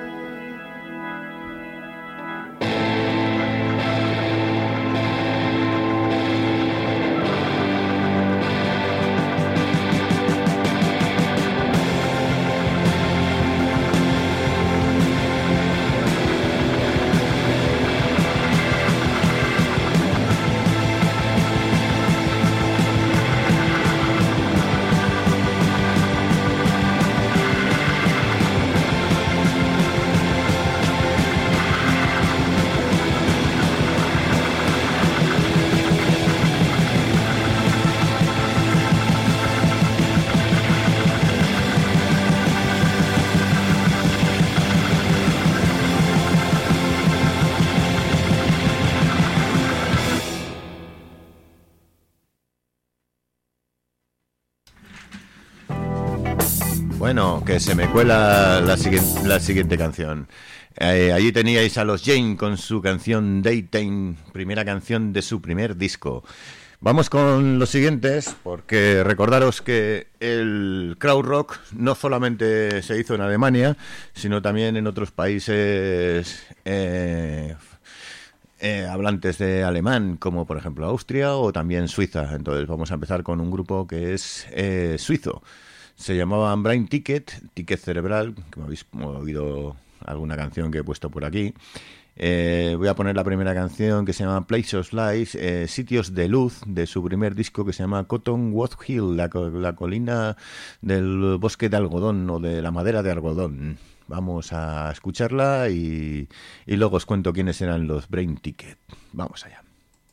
Bueno, que se me cuela la siguiente, la siguiente canción. Eh, allí teníais a los Jane con su canción Daytime, primera canción de su primer disco. Vamos con los siguientes, porque recordaros que el krautrock no solamente se hizo en Alemania, sino también en otros países eh, eh, hablantes de alemán, como por ejemplo Austria o también Suiza. Entonces vamos a empezar con un grupo que es eh, suizo. Se llamaban Brain Ticket, Ticket Cerebral, que me habéis oído alguna canción que he puesto por aquí. Eh, voy a poner la primera canción que se llama Place of Light, eh, Sitios de Luz, de su primer disco que se llama Cottonwood Hill, la, la colina del bosque de algodón o de la madera de algodón. Vamos a escucharla y, y luego os cuento quiénes eran los Brain Ticket. Vamos allá.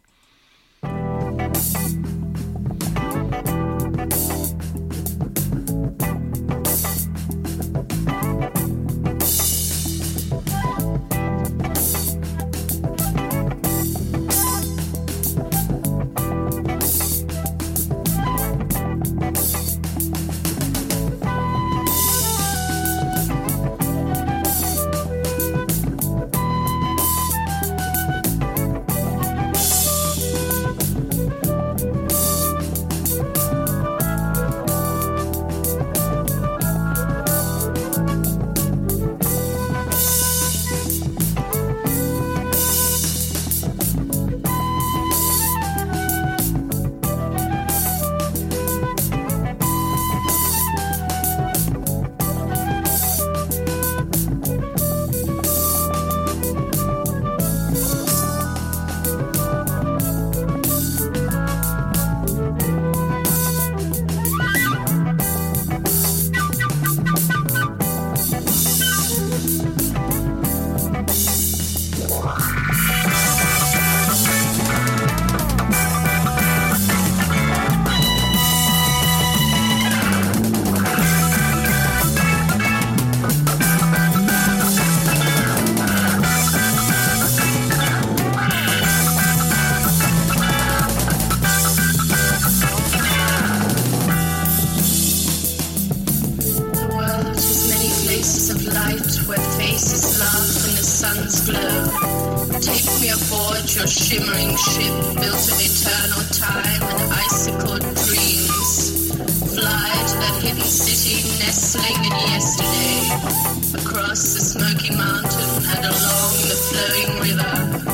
your shimmering ship built of eternal time and icicled dreams. Fly to that hidden city nestling in yesterday, across the smoky mountain and along the flowing river.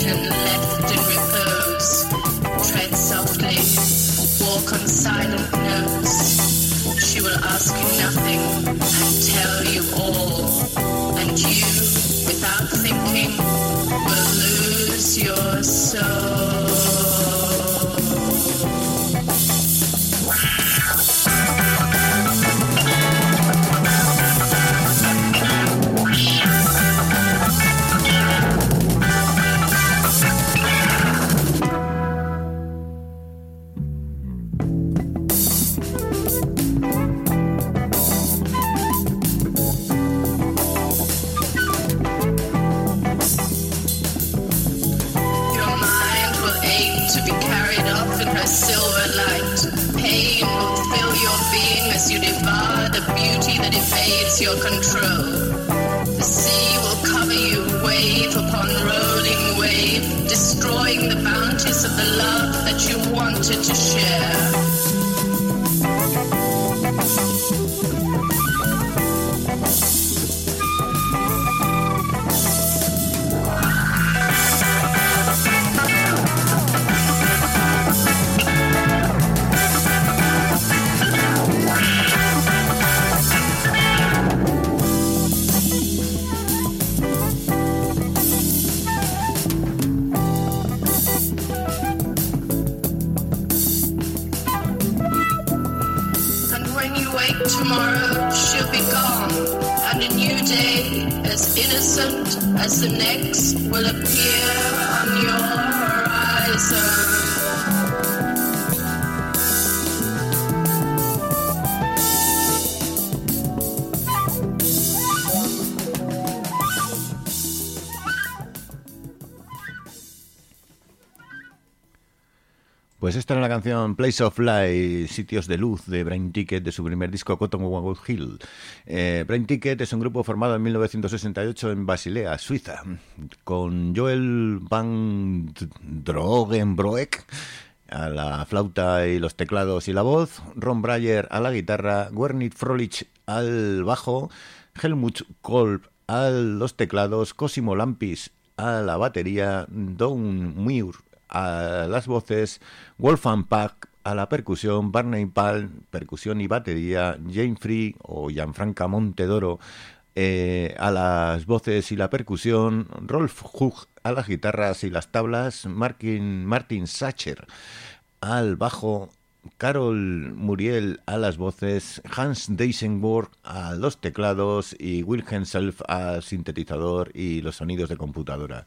and left in repose. Tread softly, walk on silent notes. She will ask you nothing and tell you all. And you, without thinking, will lose your soul. Silver light, pain will fill your being as you devour the beauty that evades your control. The sea will cover you wave upon rolling wave, destroying the bounties of the love that you wanted to share. Tomorrow she'll be gone, and a new day, as innocent as the next, will appear on your horizon. Pues esta era la canción Place of Light, Sitios de Luz, de Brain Ticket, de su primer disco Cottonwood Hill. Eh, Brain Ticket es un grupo formado en mil novecientos sesenta y ocho en Basilea, Suiza, con Joel van Drogenbroek a la flauta y los teclados y la voz, Ron Breyer a la guitarra, Gernot Froelich al bajo, Helmut Kolb a los teclados, Cosimo Lampis a la batería, Don Muir a las voces, Wolfgang Pack a la percusión, Barney Palm, percusión y batería, Jane Free o Gianfranca Montedoro eh, a las voces y la percusión, Rolf Hug a las guitarras y las tablas, Martin, Martin Sacher al bajo, Carol Muriel a las voces, Hans Deisenborg a los teclados y Wilhelm Self al sintetizador y los sonidos de computadora.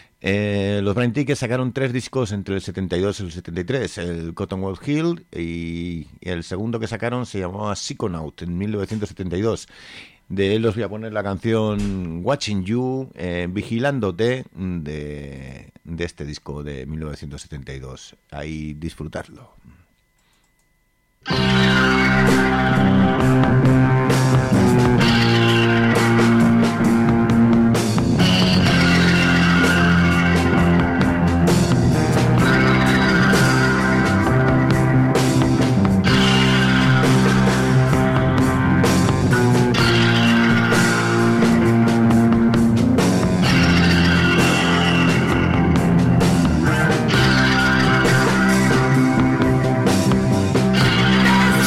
Eh, los Brain Ticket sacaron tres discos entre el setenta y dos y el setenta y tres, el Cottonwood Hill, y el segundo que sacaron se llamaba Psychonaut en mil novecientos setenta y dos. De él os voy a poner la canción Watching You, eh, Vigilándote, de, de este disco de mil novecientos setenta y dos. Ahí disfrutarlo. There's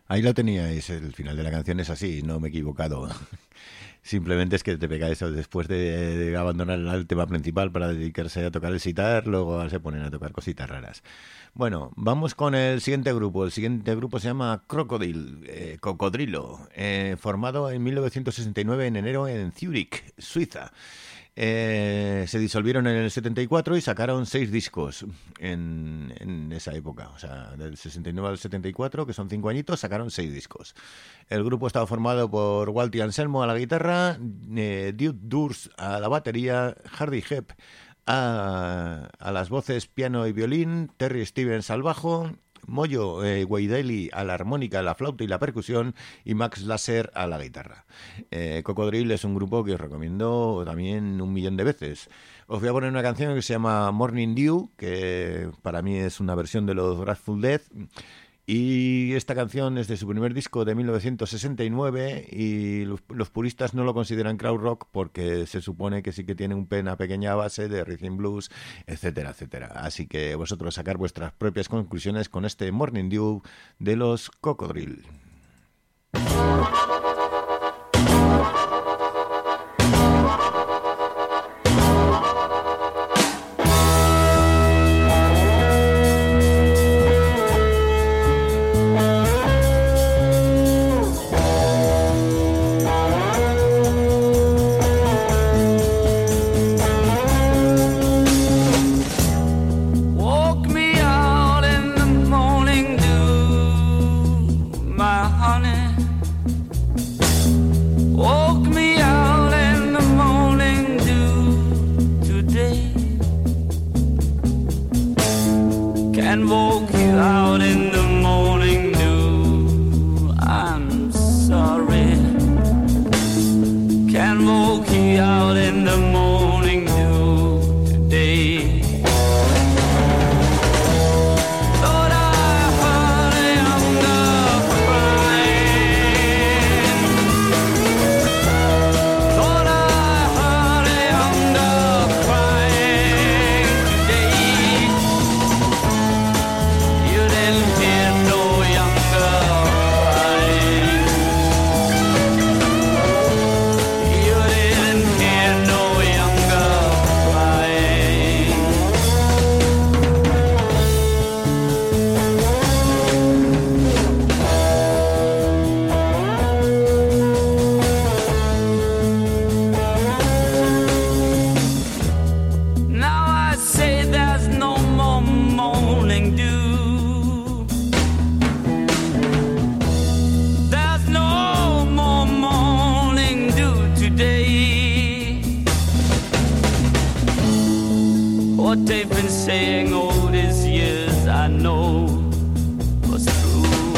Ahí lo teníais, el final de la canción es así, no me he equivocado. Simplemente es que te pega eso después de, de abandonar el tema principal para dedicarse a tocar el sitar, luego se ponen a tocar cositas raras. Bueno, vamos con el siguiente grupo. El siguiente grupo se llama Crocodile, eh, Cocodrilo, eh, formado en mil novecientos sesenta y nueve en enero en Zúrich, Suiza. Eh, se disolvieron en el setenta y cuatro y sacaron seis discos en, en esa época, o sea, del sesenta y nueve al setenta y cuatro, que son cinco añitos, sacaron seis discos. El grupo estaba formado por Walter Anselmo a la guitarra, eh, Duke Durst a la batería, Hardy Hepp a, a las voces, piano y violín, Terry Stevens al bajo, Moyo eh, Guaidelli a la armónica, la flauta y la percusión, y Max Lasser a la guitarra. Eh, Cocodrilo es un grupo que os recomiendo también un millón de veces. Os voy a poner una canción que se llama Morning Dew, que para mí es una versión de los Grateful Dead, y esta canción es de su primer disco de mil novecientos sesenta y nueve, y los, los puristas no lo consideran crowd rock porque se supone que sí que tiene un pe- una pequeña base de rhythm blues, etcétera, etcétera. Así que vosotros sacar vuestras propias conclusiones con este Morning Dew de los Cocodrilo. Woke me out in the morning dew, my honey. Woke me out in the morning dew today. Can woke you out in the morning dew, I'm sorry. Can woke you out in the morning dew today. Thought I heard a young girl crying. Thought I heard a young girl crying today. You didn't hear no young girl crying. You didn't hear no young girl crying. Now I say there's no more morning dew. There's no more morning dew today. What they've been saying all these years, I know was true.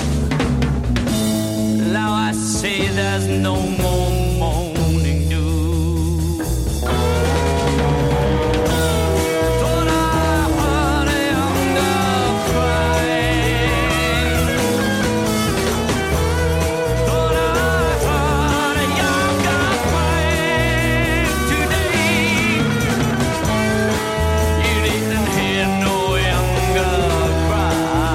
Now I say there's no more morning dew. Thought I heard a young girl crying. Thought I heard a young girl crying today. You didn't hear no young girl crying.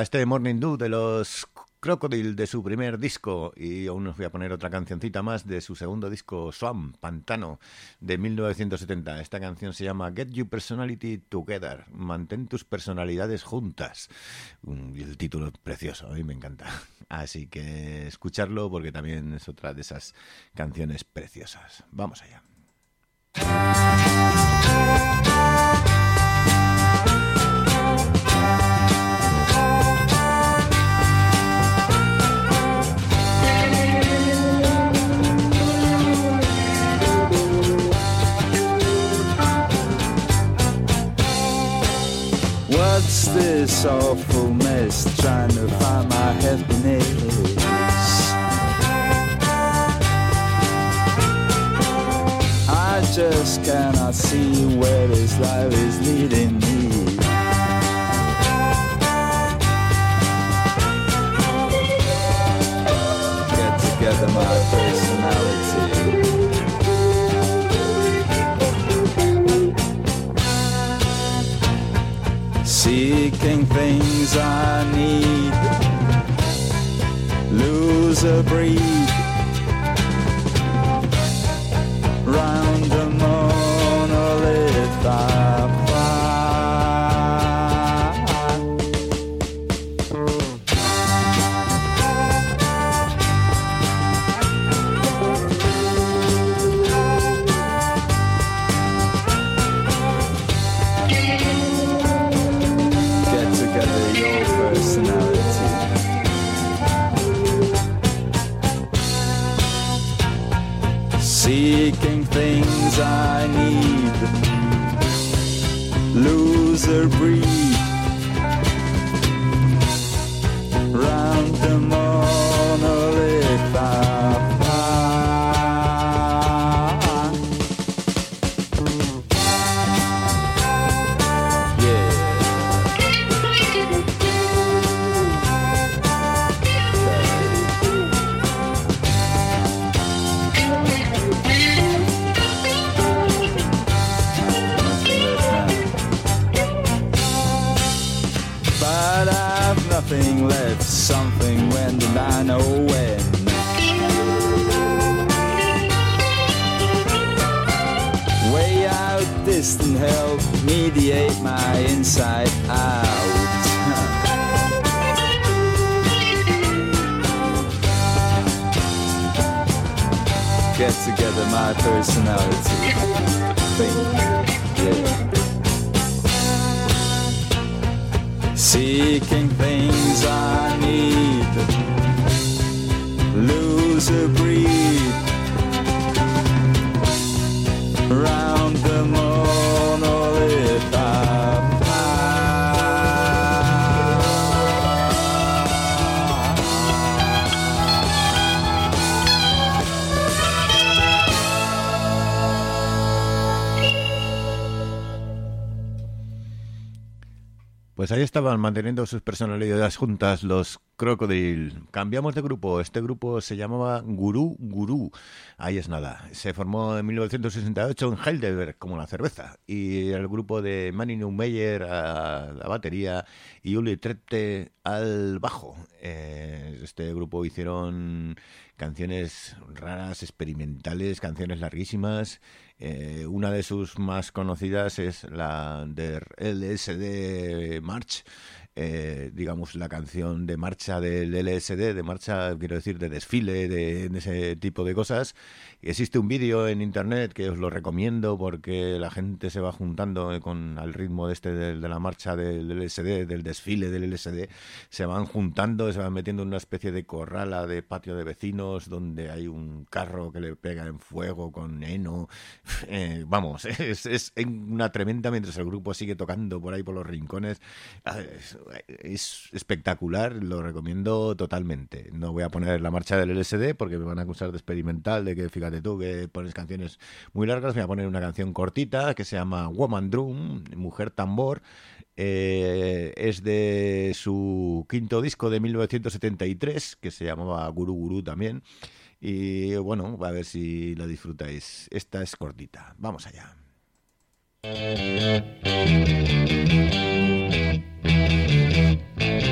este Morning Dew de los Crocodile, de su primer disco, y aún os voy a poner otra cancioncita más de su segundo disco, Swamp, Pantano, de mil novecientos setenta. Esta canción se llama Get Your Personality Together, mantén tus personalidades juntas. Y el título es precioso, a mí me encanta. Así que escucharlo porque también es otra de esas canciones preciosas. Vamos allá. What's this awful mess? Trying to find my happiness. I just cannot see where this life is leading me. Get together my personality. Seeking things I need, lose a breed, round the monolith I fly. Seeking things I need, loser breed, round the monolith I nothing left, something when did I know when? Way out distant help mediate my inside out. Get together my personality. Think, yeah. Seeking things I need, lose a breed, round the monolith I Pues ahí estaban manteniendo sus personalidades juntas los Crocodile. Cambiamos de grupo. Este grupo se llamaba Gurú Gurú. Ahí es nada. Se formó en mil novecientos sesenta y ocho en Heidelberg, como la cerveza. Y el grupo de Manny Neumeyer a la batería y Uli Trepte al bajo. Eh, este grupo hicieron canciones raras, experimentales, canciones larguísimas. Eh, una de sus más conocidas es la de L S D March, eh, digamos la canción de marcha del L S D, de marcha, quiero decir, de desfile, de, de ese tipo de cosas. Existe un vídeo en internet que os lo recomiendo porque la gente se va juntando con al ritmo de este de, de la marcha del L S D, del desfile del L S D, se van juntando, se van metiendo en una especie de corrala de patio de vecinos donde hay un carro que le pega en fuego con heno. Eh, vamos, es, es una tremenda mientras el grupo sigue tocando por ahí por los rincones. Es, es espectacular, lo recomiendo totalmente. No voy a poner la marcha del L S D porque me van a acusar de experimental, de que fíjate tú que pones canciones muy largas. Voy a poner una canción cortita que se llama Woman Drum, Mujer Tambor. Eh, es de su quinto disco de mil novecientos setenta y tres, que se llamaba Gurú Gurú también. Y bueno, a ver si lo disfrutáis. Esta es cortita. Vamos allá. Thank you.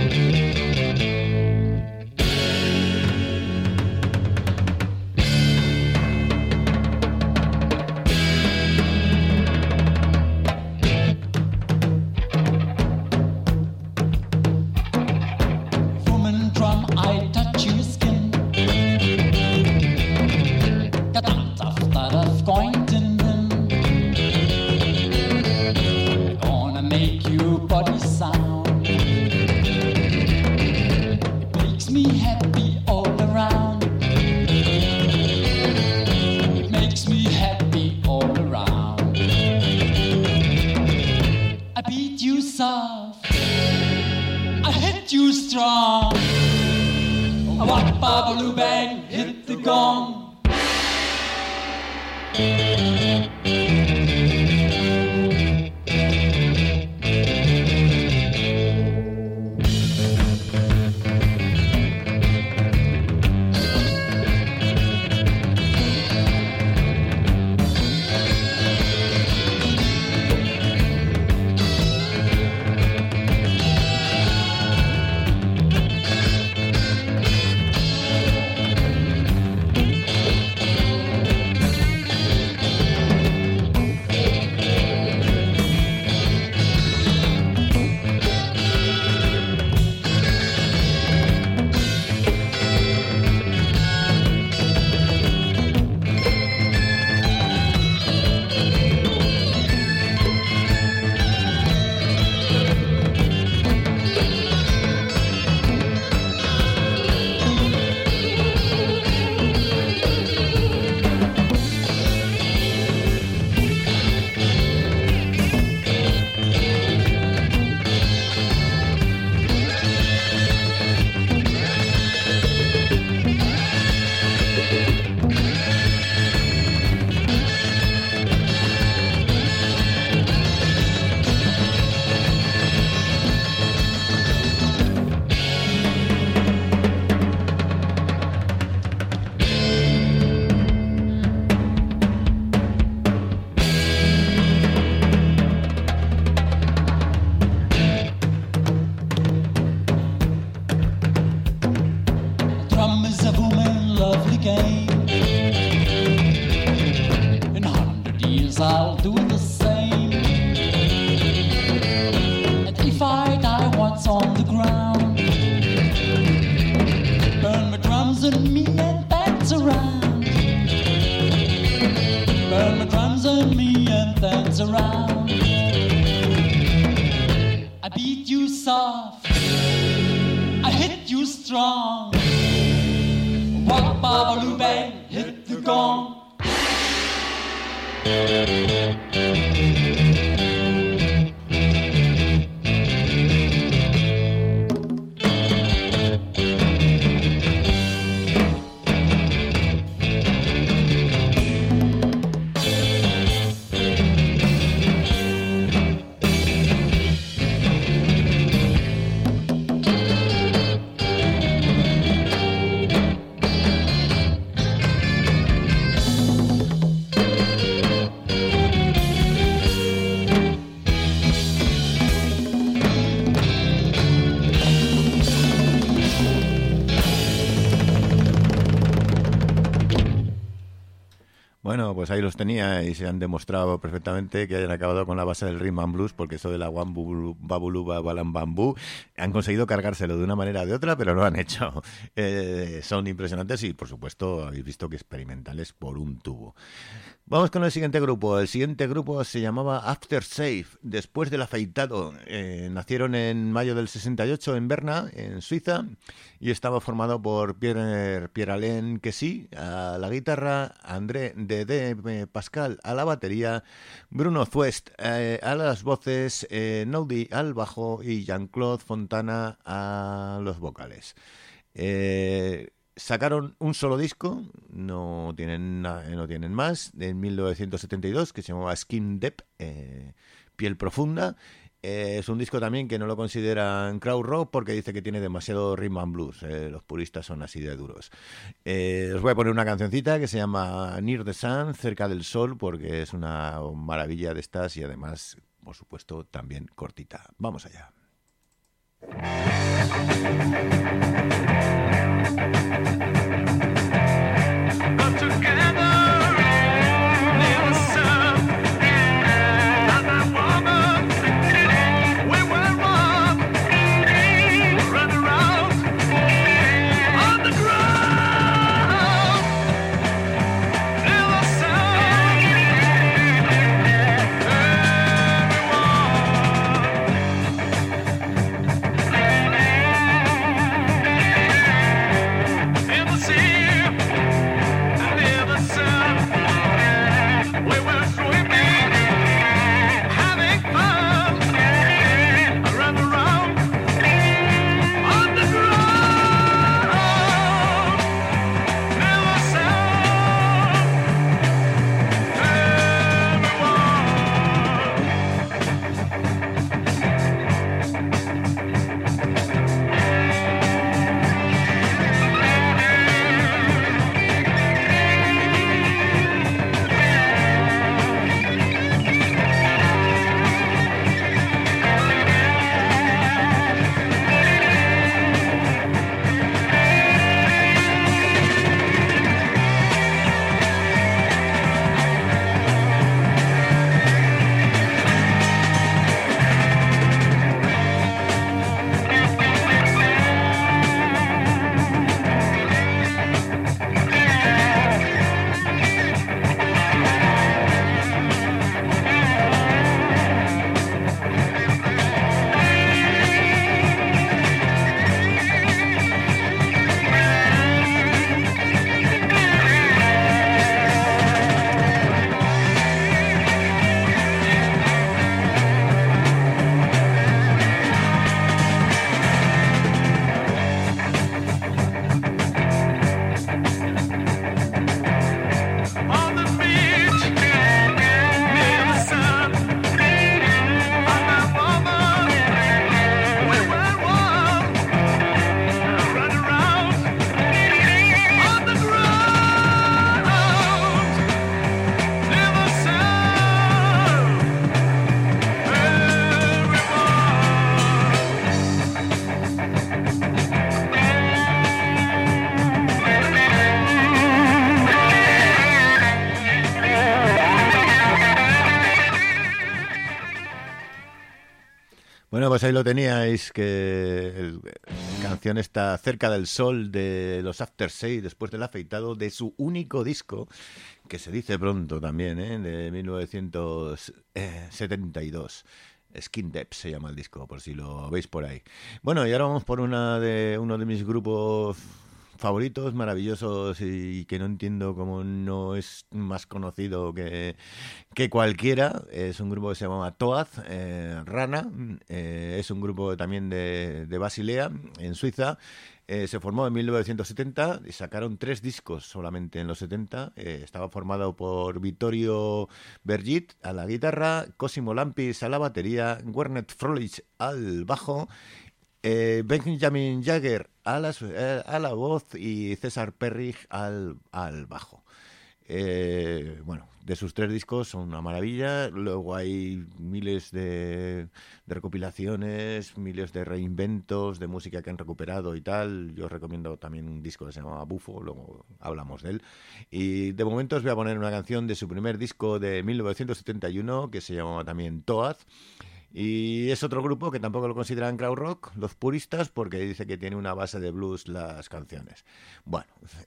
Bueno, pues ahí los tenía y se han demostrado perfectamente que hayan acabado con la base del rhythm and blues, porque eso de la Wambulu Babulu Babalam Bambú han conseguido cargárselo de una manera o de otra, pero lo han hecho. Eh, son impresionantes y, por supuesto, habéis visto que experimentales por un tubo. Vamos con el siguiente grupo. El siguiente grupo se llamaba After Shave, después del afeitado. Eh, nacieron en mayo del sesenta y ocho en Berna, en Suiza, y estaba formado por Pierre, Pierre-Alain Kessy a la guitarra, André Dede Pascal a la batería, Bruno Zuest eh, a las voces, eh, Naudi al bajo y Jean-Claude Fontana a los vocales. Eh... Sacaron un solo disco, no tienen no tienen más, en mil novecientos setenta y dos, que se llamaba Skin Deep, eh, Piel Profunda. Eh, es un disco también que no lo consideran crowd rock porque dice que tiene demasiado rhythm and blues. Eh, los puristas son así de duros. Eh, os voy a poner una cancioncita que se llama Near the Sun, Cerca del Sol, porque es una maravilla de estas y además, por supuesto, también cortita. Vamos allá. Bueno, pues ahí lo teníais, que el, la canción está Cerca del Sol de los Aftershave, después del afeitado, de su único disco, que se dice pronto también, ¿eh? De mil novecientos setenta y dos. Skin Depth se llama el disco, por si lo veis por ahí. Bueno, y ahora vamos por una de uno de mis grupos favoritos, maravillosos, y que no entiendo cómo no es más conocido que, que cualquiera. Es un grupo que se llama Toad, eh, Rana, eh, es un grupo también de, de Basilea, en Suiza. Eh, se formó en mil novecientos setenta y sacaron tres discos solamente en los setenta. Eh, estaba formado por Vittorio Bergit a la guitarra, Cosimo Lampis a la batería, Werner Frolich al bajo, Eh, Benjamin Jagger a la, eh, a la voz y César Perrig al, al bajo. Eh, bueno, de sus tres discos son una maravilla. Luego hay miles de, de recopilaciones, miles de reinventos de música que han recuperado y tal. Yo os recomiendo también un disco que se llama Bufo, luego hablamos de él. Y de momento os voy a poner una canción de su primer disco de mil novecientos setenta y uno que se llama también Toad. Y es otro grupo que tampoco lo consideran krautrock, los puristas, porque dice que tiene una base de blues las canciones. Bueno,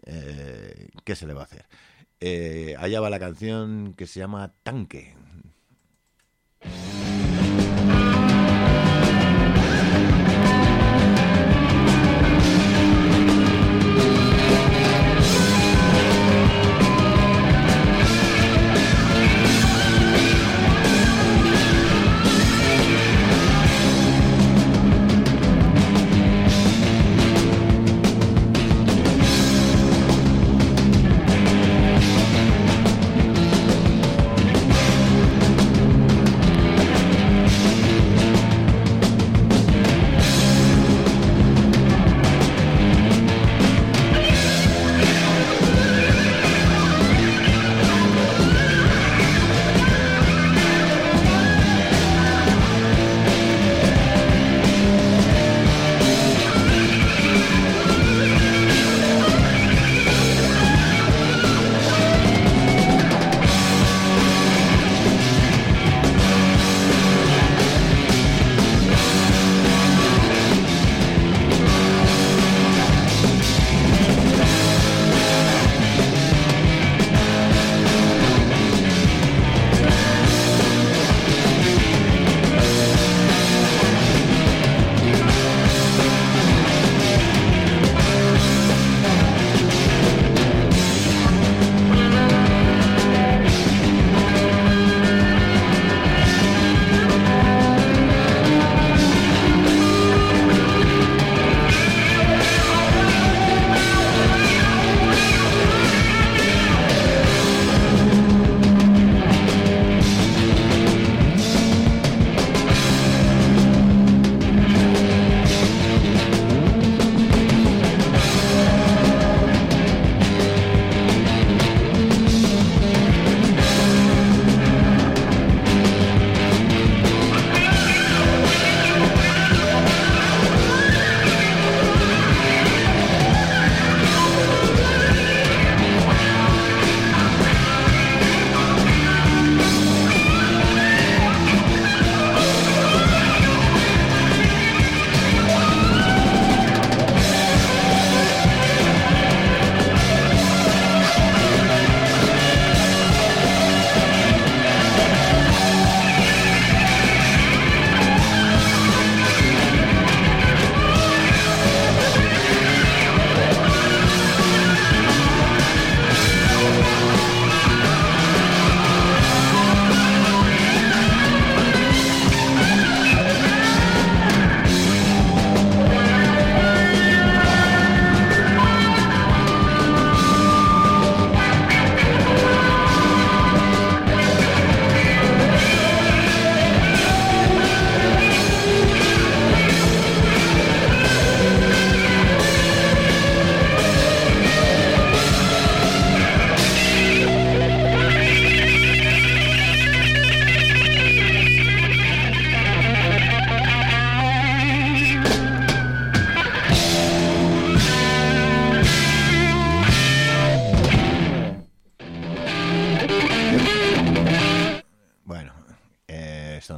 eh, ¿qué se le va a hacer? Eh, allá va la canción que se llama Tanque. Tanque.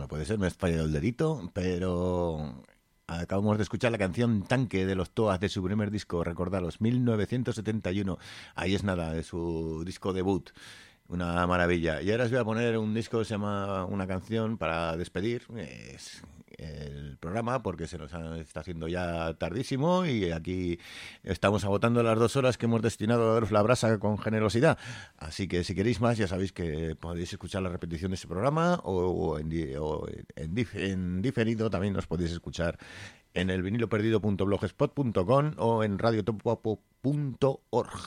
no puede ser, me he fallado el dedito, pero acabamos de escuchar la canción Tanque de los Toaz de su primer disco, recordaros, mil novecientos setenta y uno. Ahí es nada, de su disco debut. Una maravilla. Y ahora os voy a poner un disco que se llama Una canción para despedir es el programa, porque se nos está haciendo ya tardísimo y aquí estamos agotando las dos horas que hemos destinado a daros la brasa con generosidad. Así que si queréis más, ya sabéis que podéis escuchar la repetición de ese programa o en, o en, dif en diferido también nos podéis escuchar en el vinilo perdido punto blogspot punto com o en radio topo punto org.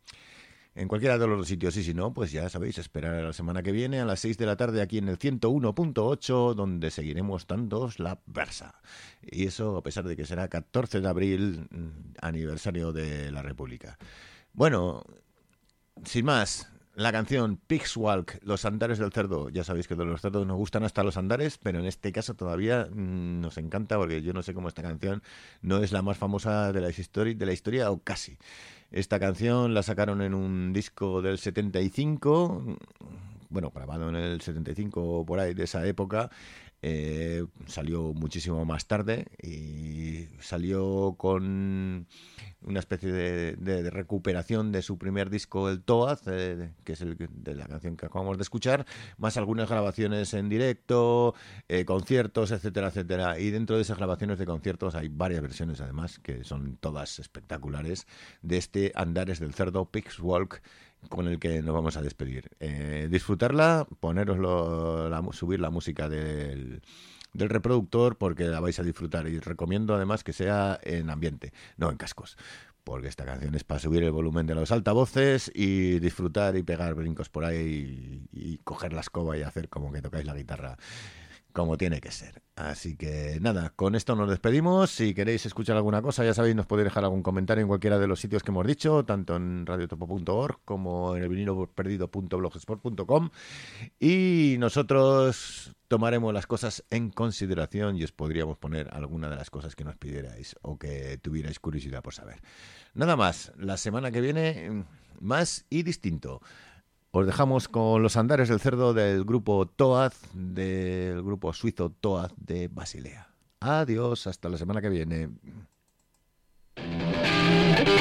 En cualquiera de los dos sitios, y si no, pues ya sabéis, esperar a la semana que viene a las seis de la tarde aquí en el ciento uno punto ocho, donde seguiremos dándoos la versa. Y eso a pesar de que será catorce de abril, aniversario de la República. Bueno, sin más, la canción Pig's Walk, Los Andares del Cerdo. Ya sabéis que de los cerdos nos gustan hasta los andares, pero en este caso todavía mmm, nos encanta, porque yo no sé cómo esta canción no es la más famosa de la historia, de la historia o casi. Esta canción la sacaron en un disco del setenta y cinco, bueno, grabado en el setenta y cinco por ahí de esa época. Eh, salió muchísimo más tarde y salió con una especie de, de, de recuperación de su primer disco, el Toaz, eh, que es el de la canción que acabamos de escuchar, más algunas grabaciones en directo, eh, conciertos, etcétera, etcétera. Y dentro de esas grabaciones de conciertos hay varias versiones, además, que son todas espectaculares, de este Andares del Cerdo, Pig's Walk, con el que nos vamos a despedir. Eh, disfrutarla, poneroslo, la, subir la música del, del reproductor, porque la vais a disfrutar, y recomiendo además que sea en ambiente, no en cascos, porque esta canción es para subir el volumen de los altavoces y disfrutar y pegar brincos por ahí y, y coger la escoba y hacer como que tocáis la guitarra como tiene que ser. Así que nada, con esto nos despedimos. Si queréis escuchar alguna cosa, ya sabéis, nos podéis dejar algún comentario en cualquiera de los sitios que hemos dicho, tanto en radio topo punto org como en el vinilo perdido punto blogspot punto com, y nosotros tomaremos las cosas en consideración y os podríamos poner alguna de las cosas que nos pidierais o que tuvierais curiosidad por saber. Nada más, la semana que viene más y distinto. Os dejamos con Los Andares del Cerdo del grupo Toaz, del grupo suizo Toaz de Basilea. Adiós, hasta la semana que viene.